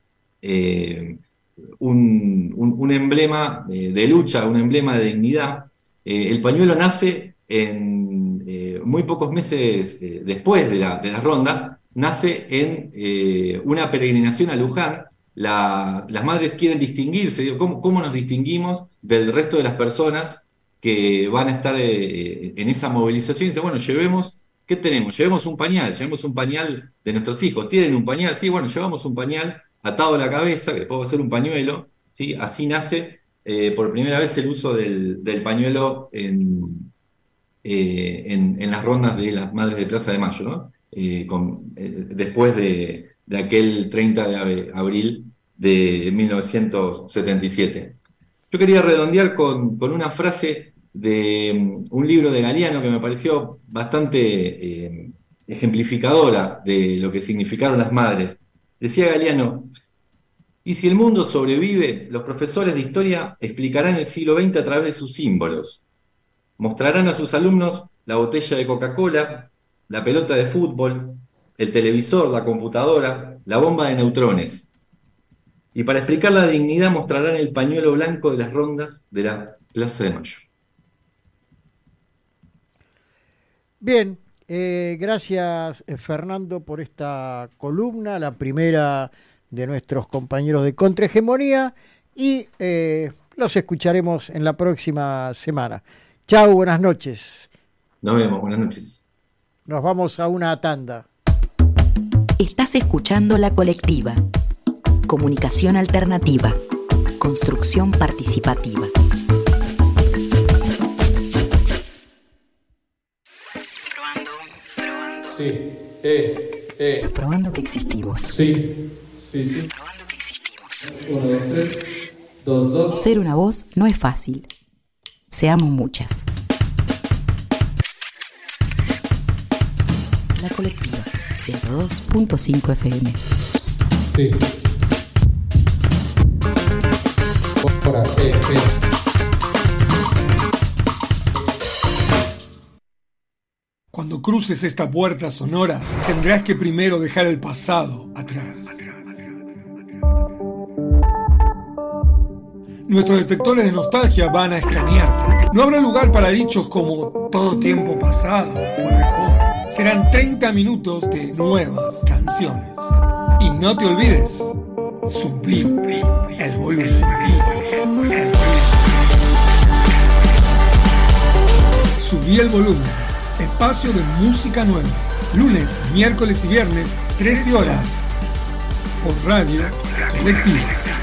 un emblema de lucha, un emblema de dignidad. El pañuelo nace muy pocos meses después de las rondas, nace en una peregrinación a Luján. Las madres quieren distinguirse. ¿Cómo nos distinguimos del resto de las personas que van a estar en esa movilización? Y dicen, bueno, ¿qué tenemos? Llevemos un pañal de nuestros hijos. ¿Tienen un pañal? Sí, bueno, llevamos un pañal atado a la cabeza, que después va a ser un pañuelo, ¿sí? Así nace por primera vez el uso del pañuelo en las rondas de las madres de Plaza de Mayo, ¿no? Después de aquel 30 de abril de 1977. Yo quería redondear con una frase de un libro de Galeano que me pareció bastante ejemplificadora de lo que significaron las madres. Decía Galeano: y si el mundo sobrevive, los profesores de historia explicarán el siglo XX a través de sus símbolos. Mostrarán a sus alumnos la botella de Coca-Cola, la pelota de fútbol, el televisor, la computadora, la bomba de neutrones. Y para explicar la dignidad mostrarán el pañuelo blanco de las rondas de la Plaza de Mayo. Bien, gracias Fernando por esta columna, la primera de nuestros compañeros de Contrahegemonía, y los escucharemos en la próxima semana. Chau, buenas noches. Nos vemos, buenas noches. Nos vamos a una tanda. Estás escuchando La Colectiva. Comunicación alternativa. Construcción participativa. Sí, Probando que existimos. Sí. Probando que existimos. 1, 2, 3, 2, 2. Ser una voz no es fácil. Seamos muchas. La Colectiva, 102.5 FM. Sí. Ahora, Cuando cruces esta puerta sonora, tendrás que primero dejar el pasado atrás. Nuestros detectores de nostalgia van a escanearte. No habrá lugar para dichos como todo tiempo pasado fue mejor. Serán 30 minutos de nuevas canciones. Y no te olvides, subí el volumen. Subí el volumen. Espacio de música nueva. Lunes, miércoles y viernes, 13 horas. Por Radio Colectiva.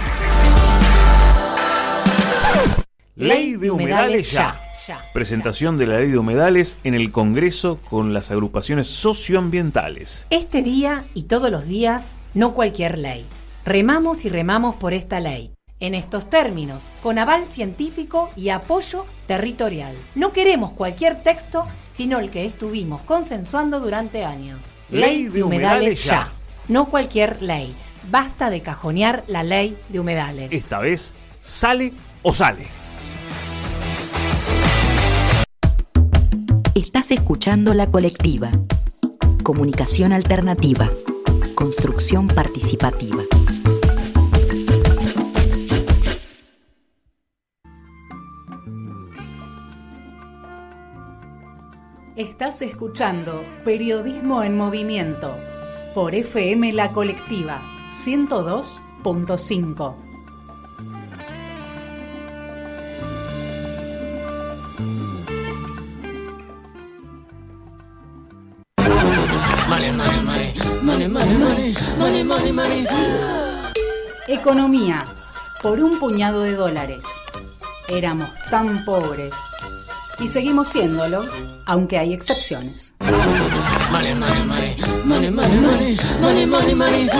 Ley de humedales ya. Presentación de la ley de humedales en el Congreso con las agrupaciones socioambientales. Este día y todos los días, no cualquier ley. Remamos y remamos por esta ley. En estos términos, con aval científico y apoyo territorial. No queremos cualquier texto, sino el que estuvimos consensuando durante años. Ley de humedales ya. No cualquier ley. Basta de cajonear la ley de humedales. Esta vez, sale o sale. Estás escuchando La Colectiva. Comunicación alternativa. Construcción participativa. Estás escuchando Periodismo en Movimiento por FM La Colectiva 102.5. Economía por un puñado de dólares. Éramos tan pobres. Y seguimos siéndolo, aunque hay excepciones. Money, money, money, money, money, money, money, money, money.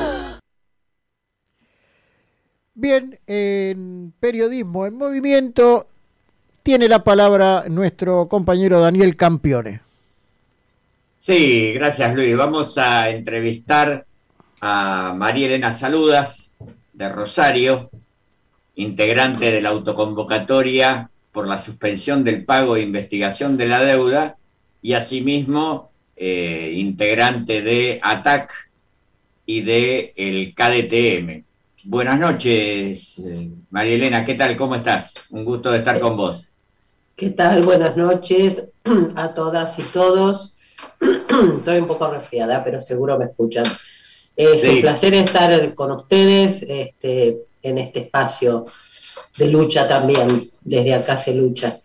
Bien, en Periodismo en Movimiento tiene la palabra nuestro compañero Daniel Campione. Sí, gracias Luis. Vamos a entrevistar a María Elena Saludas, de Rosario, integrante de la autoconvocatoria por la suspensión del pago e investigación de la deuda, y asimismo integrante de ATAC y de el KDTM. Buenas noches, María Elena, ¿qué tal? ¿Cómo estás? Un gusto de estar con vos. ¿Qué tal? Buenas noches a todas y todos. Estoy un poco resfriada, pero seguro me escuchan. Es un placer estar con ustedes en este espacio de lucha también. Desde acá se lucha.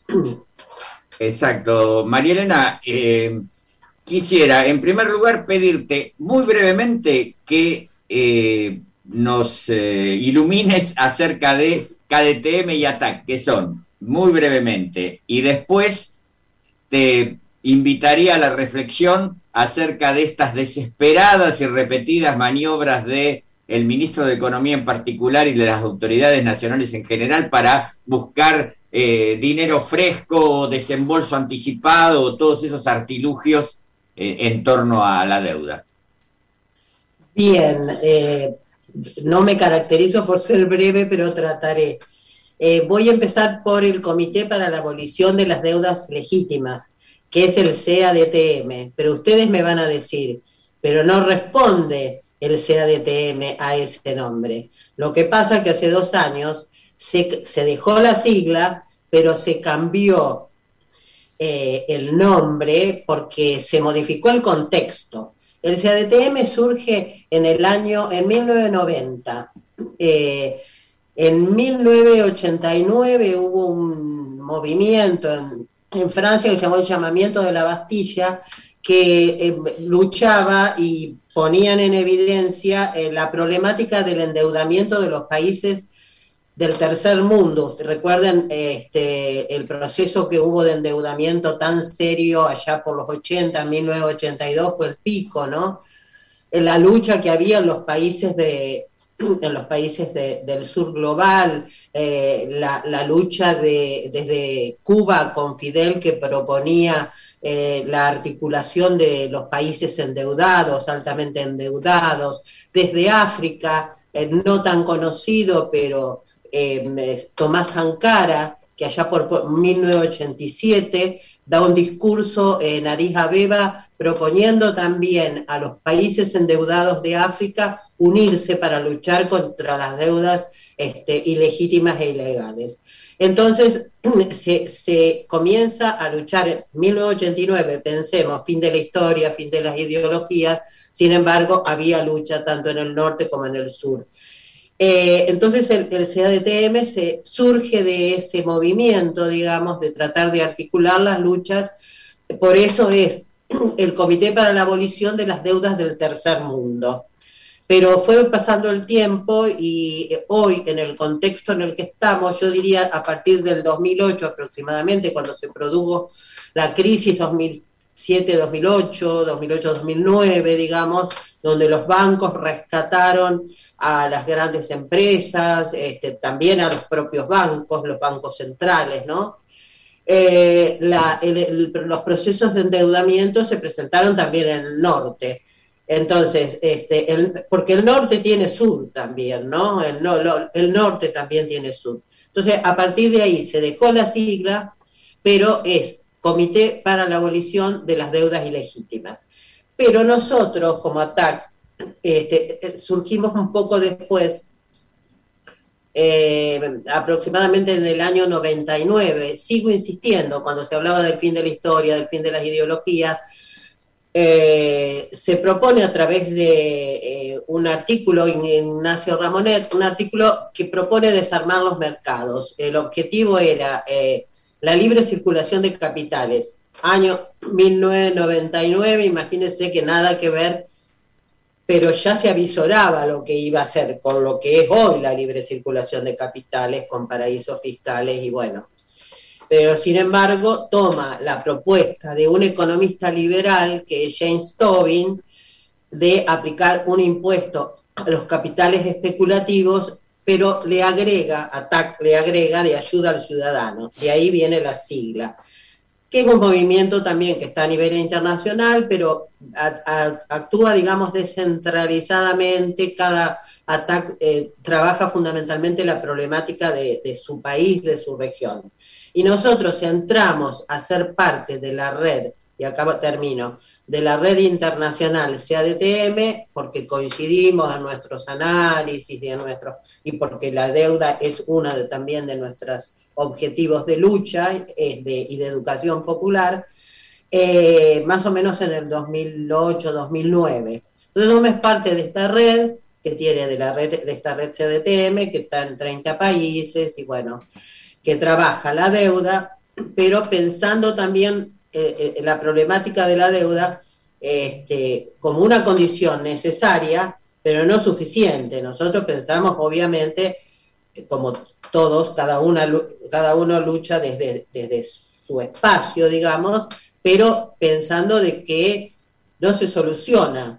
Exacto. María Elena, quisiera en primer lugar pedirte muy brevemente que nos ilumines acerca de KDTM y ATAC, que son, muy brevemente, y después te invitaría a la reflexión acerca de estas desesperadas y repetidas maniobras de el ministro de Economía en particular y de las autoridades nacionales en general para buscar dinero fresco, desembolso anticipado, todos esos artilugios en torno a la deuda. Bien, no me caracterizo por ser breve, pero trataré. Voy a empezar por el Comité para la Abolición de las Deudas Legítimas, que es el CADTM, pero ustedes me van a decir, pero no responde el CADTM a ese nombre. Lo que pasa es que hace 2 años se dejó la sigla, pero se cambió el nombre porque se modificó el contexto. El CADTM surge en 1990. En 1989 hubo un movimiento en Francia que se llamó el Llamamiento de la Bastilla, que luchaba y ponían en evidencia la problemática del endeudamiento de los países del tercer mundo. Recuerden el proceso que hubo de endeudamiento tan serio allá por los 80, 1982 fue el pico, ¿no? La lucha que había en los países del sur global, la lucha desde Cuba con Fidel, que proponía la articulación de los países endeudados, altamente endeudados, desde África, no tan conocido, pero Tomás Sankara, que allá por 1987 da un discurso en Addis Abeba proponiendo también a los países endeudados de África unirse para luchar contra las deudas ilegítimas e ilegales. Entonces se comienza a luchar en 1989, pensemos, fin de la historia, fin de las ideologías, sin embargo había lucha tanto en el norte como en el sur. Entonces el CADTM surge de ese movimiento, digamos, de tratar de articular las luchas, por eso es el Comité para la Abolición de las Deudas del Tercer Mundo. Pero fue pasando el tiempo y hoy, en el contexto en el que estamos, yo diría a partir del 2008 aproximadamente, cuando se produjo la crisis 2007-2008, 2008-2009, digamos, donde los bancos rescataron a las grandes empresas, también a los propios bancos, los bancos centrales, ¿no? Los procesos de endeudamiento se presentaron también en el norte. Entonces, porque el norte tiene sur también, ¿no? El norte también tiene sur. Entonces, a partir de ahí se dejó la sigla, pero es Comité para la Abolición de las Deudas Ilegítimas. Pero nosotros, como ATAC, surgimos un poco después, aproximadamente en el año 99, sigo insistiendo, cuando se hablaba del fin de la historia, del fin de las ideologías, se propone a través de un artículo, Ignacio Ramonet, un artículo que propone desarmar los mercados. El objetivo era la libre circulación de capitales. Año 1999, imagínense que nada que ver, pero ya se avisoraba lo que iba a ser con lo que es hoy la libre circulación de capitales, con paraísos fiscales y bueno. pero sin embargo toma la propuesta de un economista liberal, que es James Tobin, de aplicar un impuesto a los capitales especulativos, pero le agrega de ayuda al ciudadano. De ahí viene la sigla, que es un movimiento también que está a nivel internacional, pero actúa, digamos, descentralizadamente. Cada ATAC trabaja fundamentalmente la problemática de su país, de su región. Y nosotros entramos a ser parte de la red, y acá termino, de la red internacional CADTM, porque coincidimos en nuestros análisis y porque la deuda es una también de nuestros objetivos de lucha y de educación popular, más o menos en el 2008-2009. Entonces somos parte de esta red, que tiene de esta red CADTM, que está en 30 países, y bueno, que trabaja la deuda, pero pensando también la problemática de la deuda como una condición necesaria, pero no suficiente. Nosotros pensamos, obviamente, como todos, cada uno lucha desde su espacio, digamos, pero pensando de que no se soluciona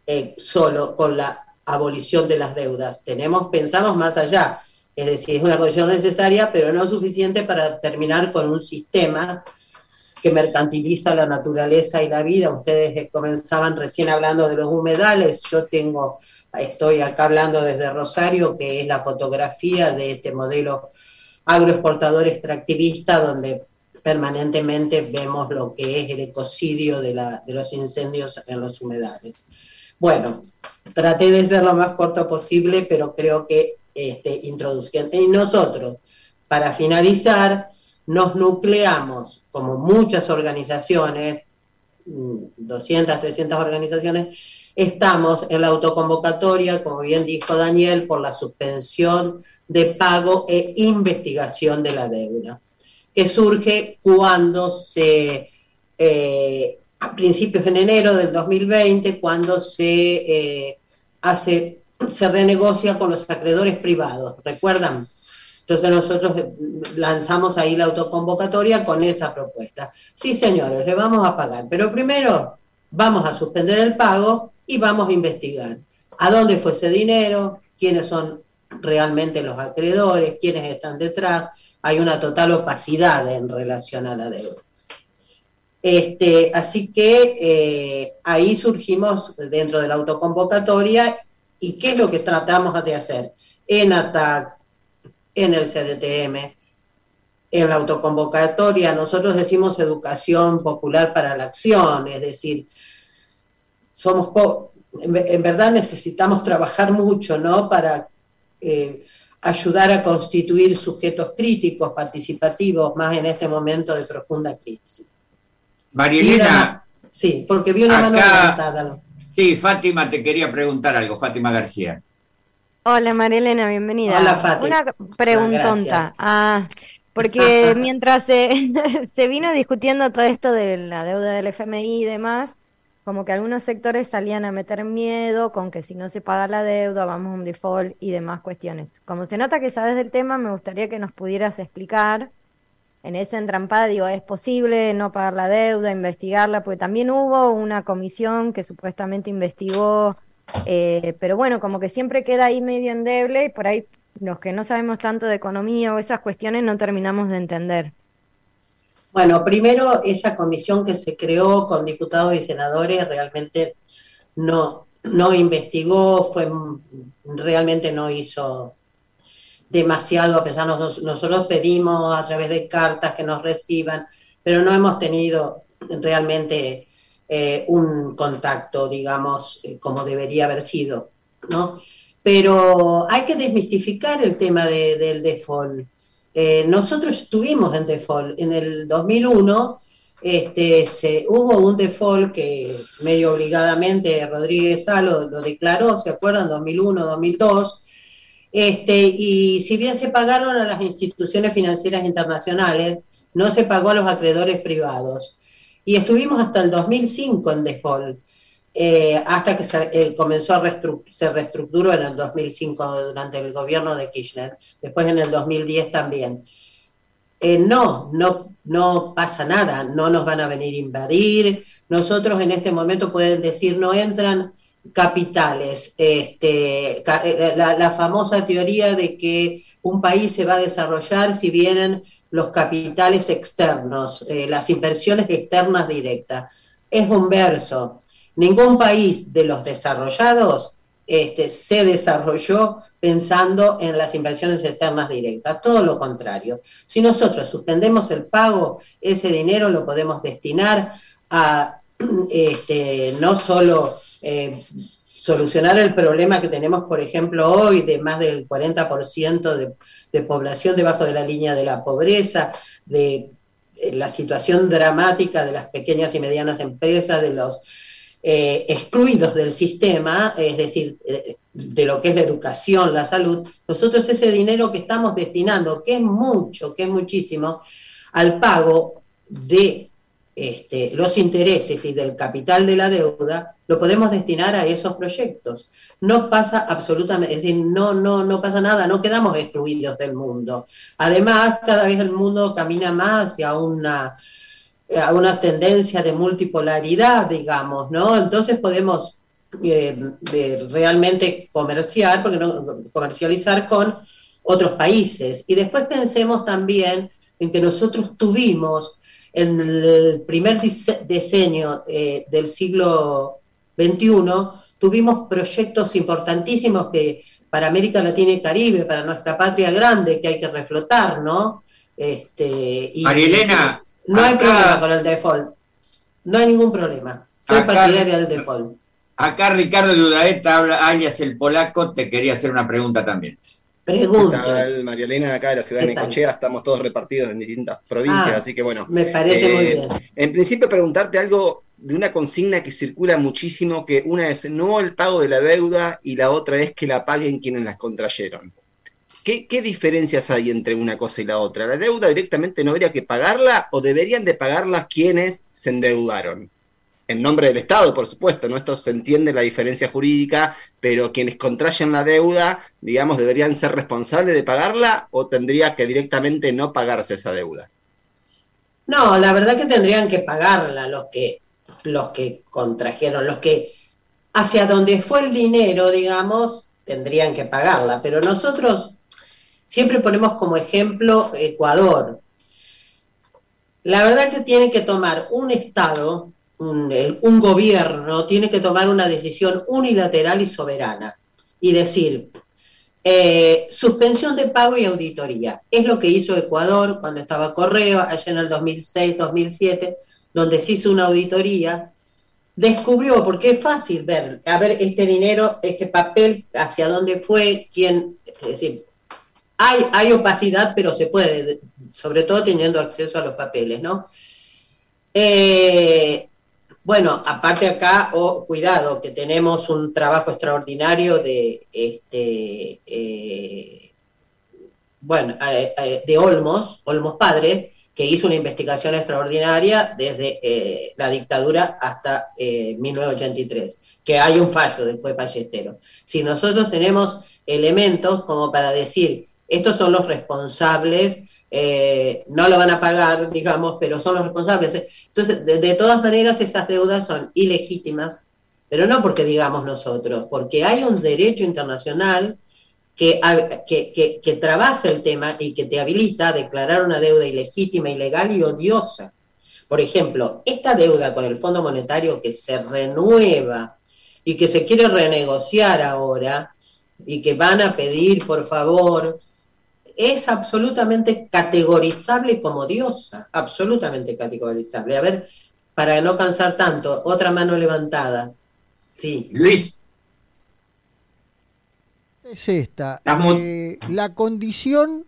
solo con la abolición de las deudas. Pensamos más allá, es decir, es una condición necesaria, pero no suficiente para terminar con un sistema que mercantiliza la naturaleza y la vida. Ustedes comenzaban recién hablando de los humedales. Estoy acá hablando desde Rosario, que es la fotografía de este modelo agroexportador extractivista, donde permanentemente vemos lo que es el ecocidio de los incendios en los humedales. Bueno, traté de ser lo más corto posible, pero creo que introduciendo. Y nosotros, para finalizar, nos nucleamos, como muchas organizaciones, 200, 300 organizaciones, estamos en la autoconvocatoria, como bien dijo Daniel, por la suspensión de pago e investigación de la deuda, que surge cuando a principios de enero del 2020, cuando se renegocia con los acreedores privados, ¿recuerdan? Entonces nosotros lanzamos ahí la autoconvocatoria con esa propuesta. Sí, señores, le vamos a pagar, pero primero vamos a suspender el pago y vamos a investigar a dónde fue ese dinero, quiénes son realmente los acreedores, quiénes están detrás. Hay una total opacidad en relación a la deuda. Así que ahí surgimos dentro de la autoconvocatoria. ¿Y qué es lo que tratamos de hacer? En ATAC, en el CADTM, en la autoconvocatoria, nosotros decimos educación popular para la acción, es decir, en verdad necesitamos trabajar mucho, ¿no?, para ayudar a constituir sujetos críticos, participativos, más en este momento de profunda crisis. Marielena. Sí, porque vi una mano levantada. Sí, Fátima te quería preguntar algo, Fátima García. Hola Marielena, bienvenida. Hola Fátima. Una preguntonta. Porque mientras se vino discutiendo todo esto de la deuda del FMI y demás, como que algunos sectores salían a meter miedo con que si no se paga la deuda vamos a un default y demás cuestiones. Como se nota que sabes del tema, me gustaría que nos pudieras explicar en esa entrampada, digo, ¿es posible no pagar la deuda, investigarla? Porque también hubo una comisión que supuestamente investigó, pero bueno, como que siempre queda ahí medio endeble y por ahí los que no sabemos tanto de economía o esas cuestiones no terminamos de entender. Bueno, primero, esa comisión que se creó con diputados y senadores realmente no investigó, realmente no hizo demasiado, a pesar nosotros pedimos a través de cartas que nos reciban, pero no hemos tenido realmente un contacto, digamos, como debería haber sido, ¿no? Pero hay que desmistificar el tema del default. Nosotros estuvimos en default. En el 2001 hubo un default que medio obligadamente Rodríguez Sá lo declaró, ¿se acuerdan? 2001, 2002. Y si bien se pagaron a las instituciones financieras internacionales, no se pagó a los acreedores privados. Y estuvimos hasta el 2005 en default, hasta que se reestructuró en el 2005 durante el gobierno de Kirchner, después en el 2010 también. no pasa nada, no nos van a venir a invadir. Nosotros en este momento pueden decir no entran capitales, la famosa teoría de que un país se va a desarrollar si vienen los capitales externos, las inversiones externas directas. Es un verso. Ningún país de los desarrollados se desarrolló pensando en las inversiones externas directas, todo lo contrario. Si nosotros suspendemos el pago, ese dinero lo podemos destinar a no solo solucionar el problema que tenemos, por ejemplo, hoy de más del 40% de población debajo de la línea de la pobreza, de la situación dramática de las pequeñas y medianas empresas, de los excluidos del sistema, es decir, de lo que es la educación, la salud. Nosotros ese dinero que estamos destinando, que es mucho, que es muchísimo, al pago de los intereses y del capital de la deuda, lo podemos destinar a esos proyectos. No pasa absolutamente, es decir, no pasa nada, no quedamos excluidos del mundo. Además, cada vez el mundo camina más hacia una tendencia de multipolaridad, digamos, ¿no? Entonces podemos realmente comercializar con otros países. Y después pensemos también en que nosotros tuvimos en el primer decenio del siglo XXI, tuvimos proyectos importantísimos que para América Latina y Caribe, para nuestra patria grande, que hay que reflotar, ¿no? Marielena, no hay problema con el default, no hay ningún problema. Soy partidaria del default. Acá Ricardo Ludaeta, alias el polaco, te quería hacer una pregunta también. Pregunta. ¿Qué tal, María Elena? Acá de la ciudad de Necochea, estamos todos repartidos en distintas provincias, así que bueno. Me parece muy bien. En principio preguntarte algo de una consigna que circula muchísimo, que una es no el pago de la deuda y la otra es que la paguen quienes las contrayeron. ¿Qué diferencias hay entre una cosa y la otra? ¿La deuda directamente no habría que pagarla o deberían de pagarla quienes se endeudaron? En nombre del Estado, por supuesto, ¿no? Esto se entiende la diferencia jurídica, pero quienes contrayen la deuda, digamos, ¿deberían ser responsables de pagarla o tendría que directamente no pagarse esa deuda? No, la verdad que tendrían que pagarla los que contrajeron, los que hacia donde fue el dinero, digamos, tendrían que pagarla, pero nosotros siempre ponemos como ejemplo Ecuador. La verdad que tiene que tomar un Estado, un gobierno, tiene que tomar una decisión unilateral y soberana y decir, suspensión de pago y auditoría. Es lo que hizo Ecuador cuando estaba Correo, allá en el 2006-2007, donde se hizo una auditoría, descubrió, porque es fácil ver, a ver, este dinero, este papel, hacia dónde fue, quién, es decir, hay opacidad, pero se puede, sobre todo teniendo acceso a los papeles, ¿no? Bueno, aparte acá, cuidado, que tenemos un trabajo extraordinario de Olmos padre, que hizo una investigación extraordinaria desde la dictadura hasta 1983, que hay un fallo del juez Ballesteros. Si nosotros tenemos elementos como para decir, estos son los responsables, no lo van a pagar, digamos, pero son los responsables. Entonces, de todas maneras, esas deudas son ilegítimas, pero no porque digamos nosotros, porque hay un derecho internacional que trabaja el tema y que te habilita a declarar una deuda ilegítima, ilegal y odiosa. Por ejemplo, esta deuda con el Fondo Monetario que se renueva y que se quiere renegociar ahora y que van a pedir, por favor, es absolutamente categorizable como odiosa, absolutamente categorizable. A ver, para no cansar tanto, otra mano levantada. Sí. Luis. Es esta, la condición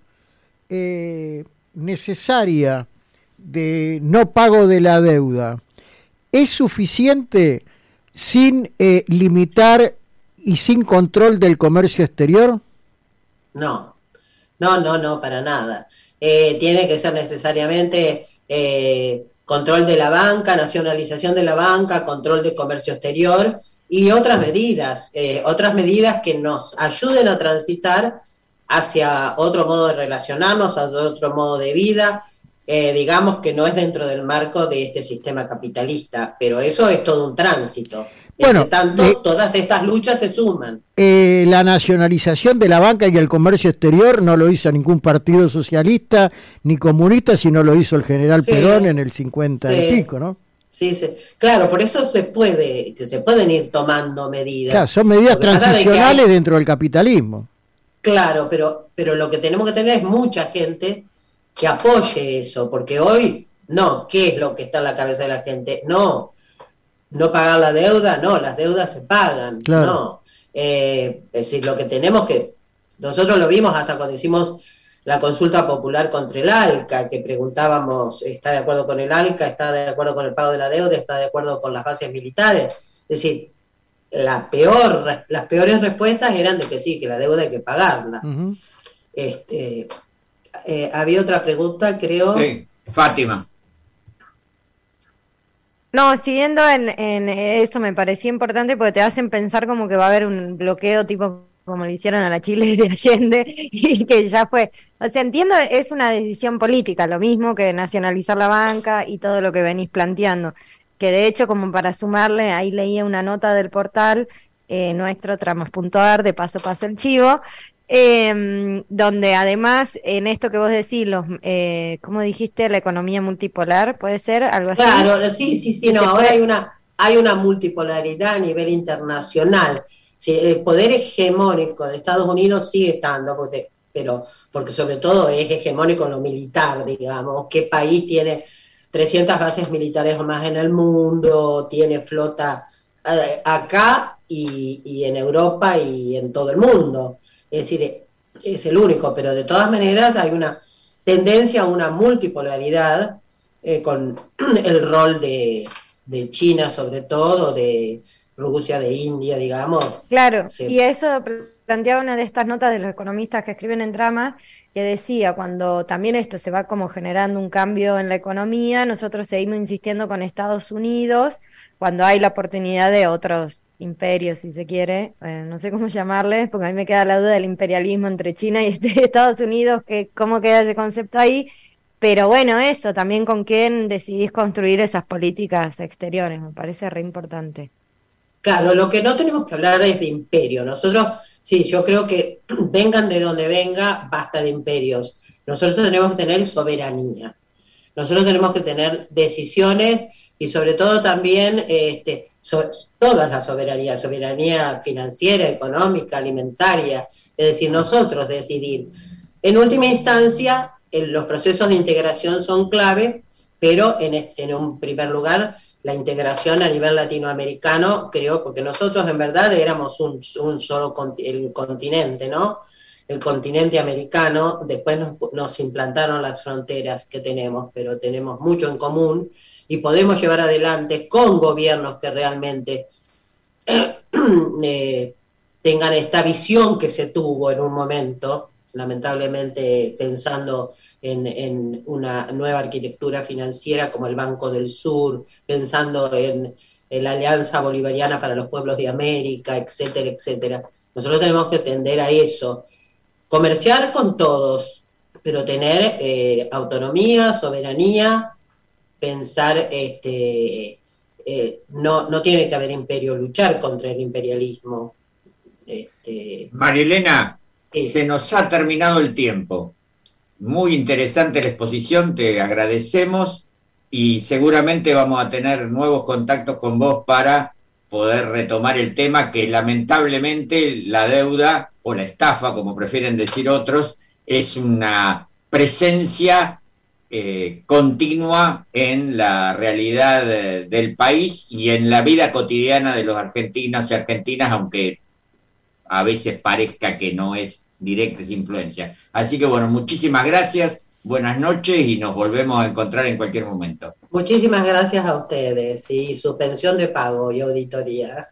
necesaria de no pago de la deuda, ¿es suficiente sin limitar y sin control del comercio exterior? No, para nada. Tiene que ser necesariamente control de la banca, nacionalización de la banca, control de comercio exterior y otras medidas que nos ayuden a transitar hacia otro modo de relacionarnos, hacia otro modo de vida, digamos que no es dentro del marco de este sistema capitalista, pero eso es todo un tránsito. Bueno, tanto, todas estas luchas se suman. La nacionalización de la banca y el comercio exterior no lo hizo ningún partido socialista ni comunista, sino lo hizo el general Perón en el 50 y pico, ¿no? Sí, sí. Claro, por eso se pueden ir tomando medidas. Claro, son medidas transicionales dentro del capitalismo. Claro, pero lo que tenemos que tener es mucha gente que apoye eso, porque hoy, no, ¿qué es lo que está en la cabeza de la gente? No pagar la deuda, no, las deudas se pagan, claro. No. Es decir, lo que tenemos que, nosotros lo vimos hasta cuando hicimos la consulta popular contra el ALCA, que preguntábamos, ¿está de acuerdo con el ALCA? ¿Está de acuerdo con el pago de la deuda? ¿Está de acuerdo con las bases militares? Es decir, las peores respuestas eran de que sí, que la deuda hay que pagarla. Uh-huh. Había otra pregunta, creo. Sí, Fátima. No, siguiendo en eso me parecía importante porque te hacen pensar como que va a haber un bloqueo tipo como le hicieron a la Chile de Allende y que ya fue. O sea, entiendo, es una decisión política, lo mismo que nacionalizar la banca y todo lo que venís planteando. Que de hecho, como para sumarle, ahí leía una nota del portal nuestro, Tramas.ar, de paso el chivo, donde además, en esto que vos decís, ¿cómo dijiste? La economía multipolar, ¿puede ser? ¿Algo así? Claro, sí, no, ahora hay una multipolaridad a nivel internacional. Sí, el poder hegemónico de Estados Unidos sigue estando, porque sobre todo es hegemónico en lo militar, digamos. ¿Qué país tiene 300 bases militares o más en el mundo? Tiene flota acá y en Europa y en todo el mundo. Es decir, es el único, pero de todas maneras hay una tendencia a una multipolaridad con el rol de China, sobre todo, de Rusia, de India, digamos. Claro, sí. Y eso planteaba una de estas notas de los economistas que escriben en Trama, que decía, cuando también esto se va como generando un cambio en la economía, nosotros seguimos insistiendo con Estados Unidos, cuando hay la oportunidad de otros imperios, si se quiere, no sé cómo llamarles, porque a mí me queda la duda del imperialismo entre China y Estados Unidos, que cómo queda ese concepto ahí, pero bueno, eso, también con quién decidís construir esas políticas exteriores, me parece re importante. Claro, lo que no tenemos que hablar es de imperio. Nosotros, sí, yo creo que vengan de donde venga, basta de imperios. Nosotros tenemos que tener soberanía. Nosotros tenemos que tener decisiones y sobre todo también todas las soberanías, soberanía financiera, económica, alimentaria. Es decir, nosotros decidir. En última instancia, los procesos de integración son clave, pero en un primer lugar, la integración a nivel latinoamericano, creo, porque nosotros en verdad éramos un solo el continente, ¿no? El continente americano, después nos implantaron las fronteras que tenemos, pero tenemos mucho en común y podemos llevar adelante con gobiernos que realmente tengan esta visión que se tuvo en un momento, lamentablemente pensando en una nueva arquitectura financiera como el Banco del Sur, pensando en la Alianza Bolivariana para los Pueblos de América, etcétera, etcétera. Nosotros tenemos que tender a eso, comerciar con todos, pero tener autonomía, soberanía, pensar, no tiene que haber imperio, luchar contra el imperialismo. Marilena, se nos ha terminado el tiempo. Muy interesante la exposición, te agradecemos y seguramente vamos a tener nuevos contactos con vos para poder retomar el tema que lamentablemente la deuda o la estafa, como prefieren decir otros, es una presencia continua en la realidad del país y en la vida cotidiana de los argentinos y argentinas, aunque a veces parezca que no es directa esa influencia. Así que bueno, muchísimas gracias, buenas noches y nos volvemos a encontrar en cualquier momento. Muchísimas gracias a ustedes y suspensión de pago y auditoría.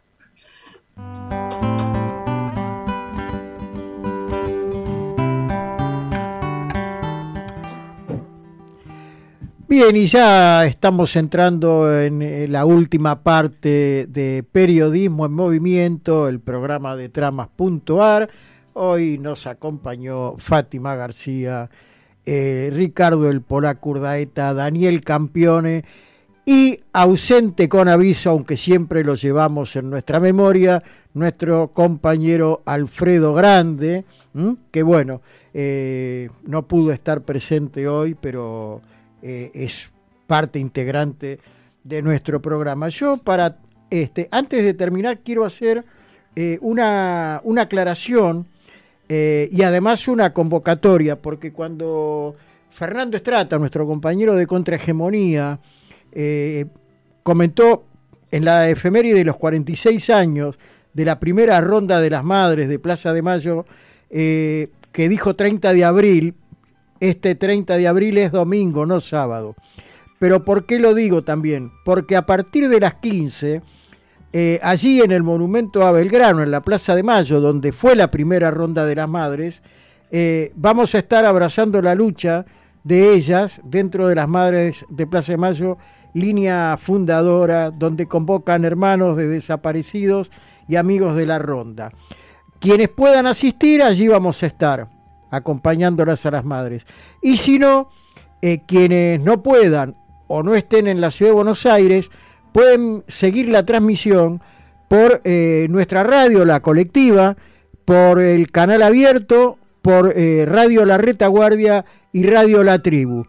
Bien, y ya estamos entrando en la última parte de Periodismo en Movimiento, el programa de Tramas.ar. Hoy nos acompañó Fátima García, Ricardo el Polaco Urdaeta, Daniel Campione y ausente con aviso, aunque siempre lo llevamos en nuestra memoria, nuestro compañero Alfredo Grande, que bueno, no pudo estar presente hoy, pero es parte integrante de nuestro programa. Yo antes de terminar quiero hacer una aclaración y además una convocatoria, porque cuando Fernando Estrata, nuestro compañero de Contrahegemonía, comentó en la efeméride de los 46 años de la primera ronda de las madres de Plaza de Mayo, que dijo 30 de abril, este 30 de abril es domingo, no sábado. Pero ¿por qué lo digo también? Porque a partir de las 15, allí en el Monumento a Belgrano, en la Plaza de Mayo, donde fue la primera ronda de las madres, vamos a estar abrazando la lucha de ellas dentro de las madres de Plaza de Mayo, línea fundadora, donde convocan hermanos de desaparecidos y amigos de la ronda. Quienes puedan asistir, allí vamos a estar, acompañándolas a las madres. Y si no, quienes no puedan o no estén en la ciudad de Buenos Aires, pueden seguir la transmisión por nuestra radio, La Colectiva, por el canal abierto, por Radio La Retaguardia y Radio La Tribu.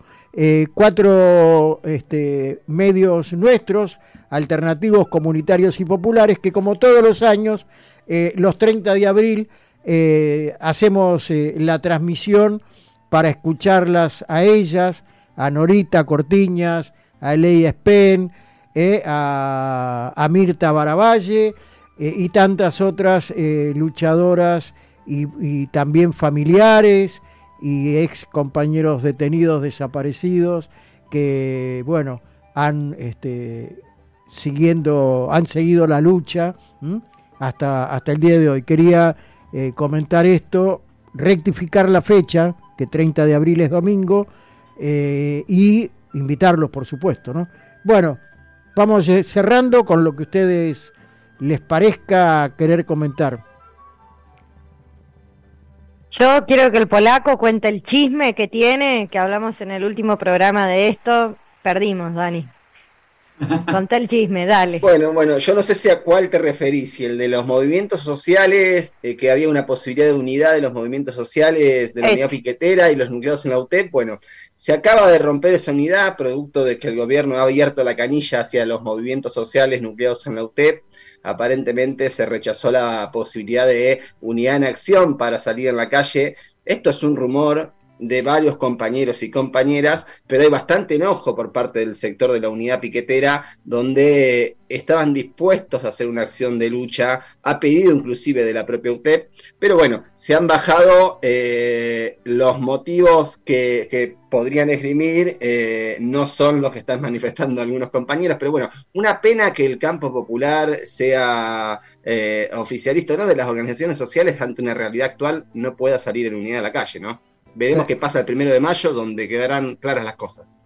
4 medios nuestros, alternativos, comunitarios y populares, que como todos los años, los 30 de abril, hacemos la transmisión para escucharlas a ellas, a Norita Cortiñas, a Eleia Spen, a Mirta Baravalle y tantas otras luchadoras y también familiares y ex compañeros detenidos, desaparecidos, que bueno, han seguido la lucha hasta el día de hoy. Quería comentar esto, rectificar la fecha, que 30 de abril es domingo, y invitarlos, por supuesto, ¿no? Bueno, vamos cerrando con lo que a ustedes les parezca querer comentar. Yo quiero que el Polaco cuente el chisme que tiene, que hablamos en el último programa de esto. Perdimos, Dani. Contá el chisme, dale. Bueno, yo no sé si a cuál te referís, si el de los movimientos sociales, que había una posibilidad de unidad de los movimientos sociales de la unidad piquetera y los nucleados en la UTEP. Bueno, se acaba de romper esa unidad, producto de que el gobierno ha abierto la canilla hacia los movimientos sociales nucleados en la UTEP. Aparentemente se rechazó la posibilidad de unidad en acción para salir en la calle. Esto es un rumor de varios compañeros y compañeras, pero hay bastante enojo por parte del sector de la unidad piquetera, donde estaban dispuestos a hacer una acción de lucha, a pedido inclusive de la propia UTEP, pero bueno, se han bajado los motivos que podrían esgrimir, no son los que están manifestando algunos compañeros, pero bueno, una pena que el campo popular sea oficialista, ¿no?, de las organizaciones sociales ante una realidad actual, no pueda salir en unidad a la calle, ¿no? Veremos qué pasa el 1 de mayo, donde quedarán claras las cosas.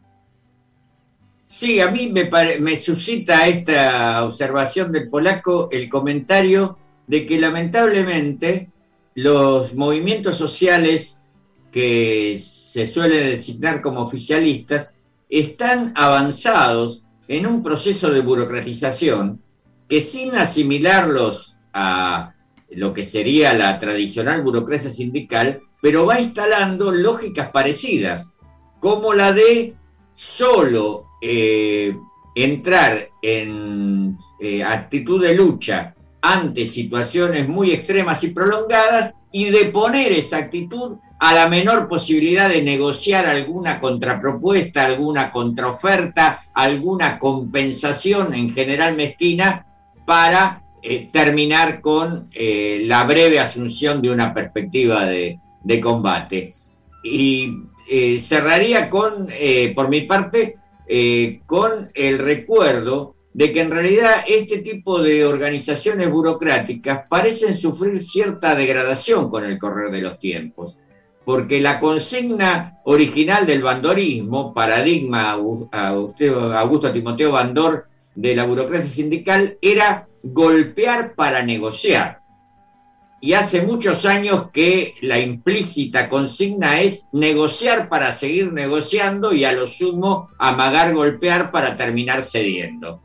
Sí, a mí me suscita esta observación del Polaco el comentario de que lamentablemente los movimientos sociales que se suelen designar como oficialistas están avanzados en un proceso de burocratización que, sin asimilarlos a lo que sería la tradicional burocracia sindical, pero va instalando lógicas parecidas, como la de solo entrar en actitud de lucha ante situaciones muy extremas y prolongadas y de poner esa actitud a la menor posibilidad de negociar alguna contrapropuesta, alguna contraoferta, alguna compensación, en general mezquina, para terminar con la breve asunción de una perspectiva de combate. Y cerraría por mi parte, con el recuerdo de que en realidad este tipo de organizaciones burocráticas parecen sufrir cierta degradación con el correr de los tiempos, porque la consigna original del bandorismo, paradigma Augusto Timoteo Bandor de la burocracia sindical, era golpear para negociar. y hace muchos años que la implícita consigna es negociar para seguir negociando y a lo sumo amagar, golpear para terminar cediendo.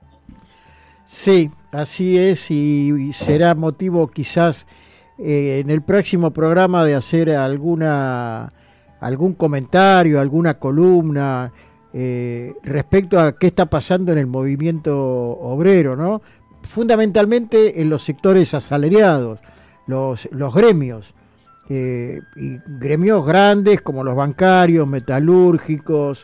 Sí, así es, y será motivo quizás en el próximo programa de hacer algún comentario, alguna columna respecto a qué está pasando en el movimiento obrero, ¿no? Fundamentalmente en los sectores asalariados, los gremios, y gremios grandes como los bancarios, metalúrgicos,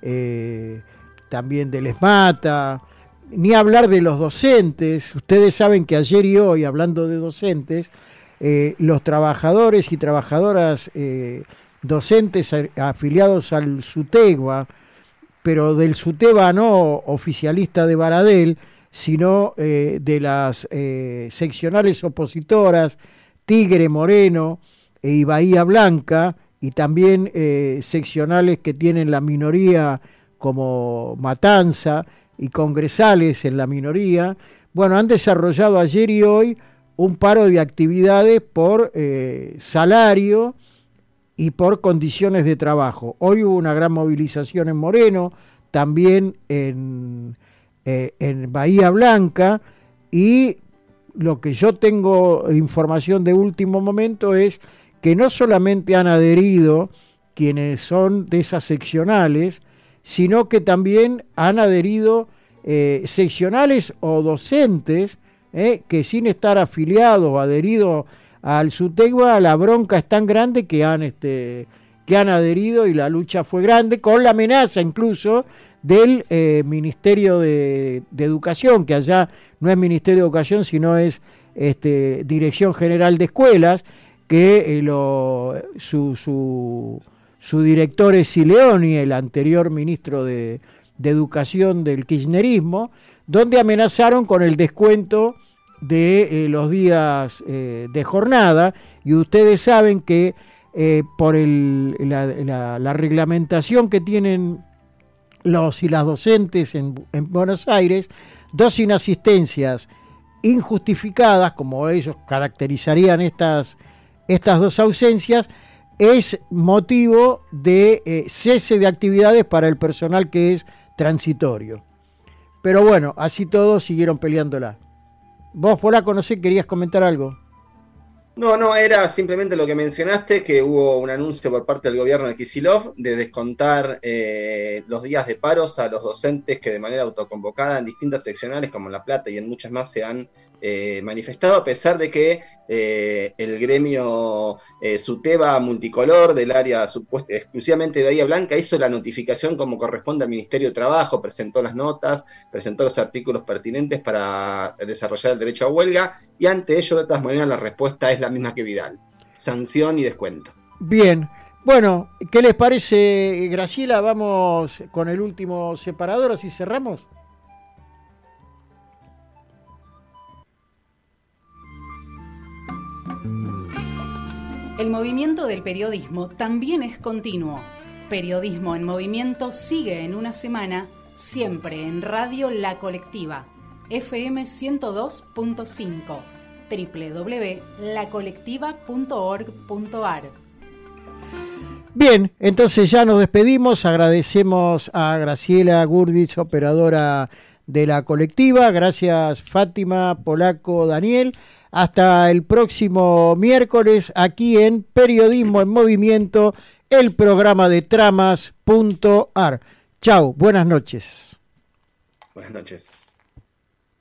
también del ESMATA, ni hablar de los docentes. Ustedes saben que ayer y hoy, hablando de docentes, los trabajadores y trabajadoras docentes afiliados al SUTEBA, pero del SUTEBA no oficialista de Baradel, sino de las seccionales opositoras Tigre, Moreno y Bahía Blanca, y también seccionales que tienen la minoría como Matanza y congresales en la minoría. Bueno, han desarrollado ayer y hoy un paro de actividades por salario y por condiciones de trabajo. Hoy hubo una gran movilización en Moreno, también en Bahía Blanca, y lo que yo tengo información de último momento es que no solamente han adherido quienes son de esas seccionales, sino que también han adherido seccionales o docentes que sin estar afiliados o adheridos al SUTEBA, la bronca es tan grande que han adherido, y la lucha fue grande, con la amenaza incluso del Ministerio de Educación, que allá no es Ministerio de Educación, sino es Dirección General de Escuelas, que su director es Sileoni, el anterior ministro de Educación del kirchnerismo, donde amenazaron con el descuento de los días de jornada, y ustedes saben que por la reglamentación que tienen los y las docentes en Buenos Aires, 2 inasistencias injustificadas, como ellos caracterizarían estas 2 ausencias, es motivo de cese de actividades para el personal que es transitorio. Pero bueno, así todos siguieron peleándola. Vos, Polaco, no sé, ¿querías comentar algo? No, era simplemente lo que mencionaste, que hubo un anuncio por parte del gobierno de Kicillof de descontar los días de paros a los docentes que de manera autoconvocada en distintas seccionales como en La Plata y en muchas más se han manifestado, a pesar de que el gremio SUTEBA multicolor del área exclusivamente de Bahía Blanca hizo la notificación como corresponde al Ministerio de Trabajo, presentó las notas, presentó los artículos pertinentes para desarrollar el derecho a huelga, y ante ello, de todas maneras, la respuesta es la misma que Vidal: sanción y descuento. Bien, bueno, ¿qué les parece, Graciela? Vamos con el último separador, así cerramos. El movimiento del periodismo también es continuo. Periodismo en Movimiento sigue en una semana, siempre en Radio La Colectiva, FM 102.5, www.lacolectiva.org.ar. Bien, entonces ya nos despedimos, agradecemos a Graciela Gurvitz, operadora de La Colectiva, gracias Fátima, Polaco, Daniel. Hasta el próximo miércoles aquí en Periodismo en Movimiento, el programa de Tramas.ar. Chau, buenas noches. Buenas noches.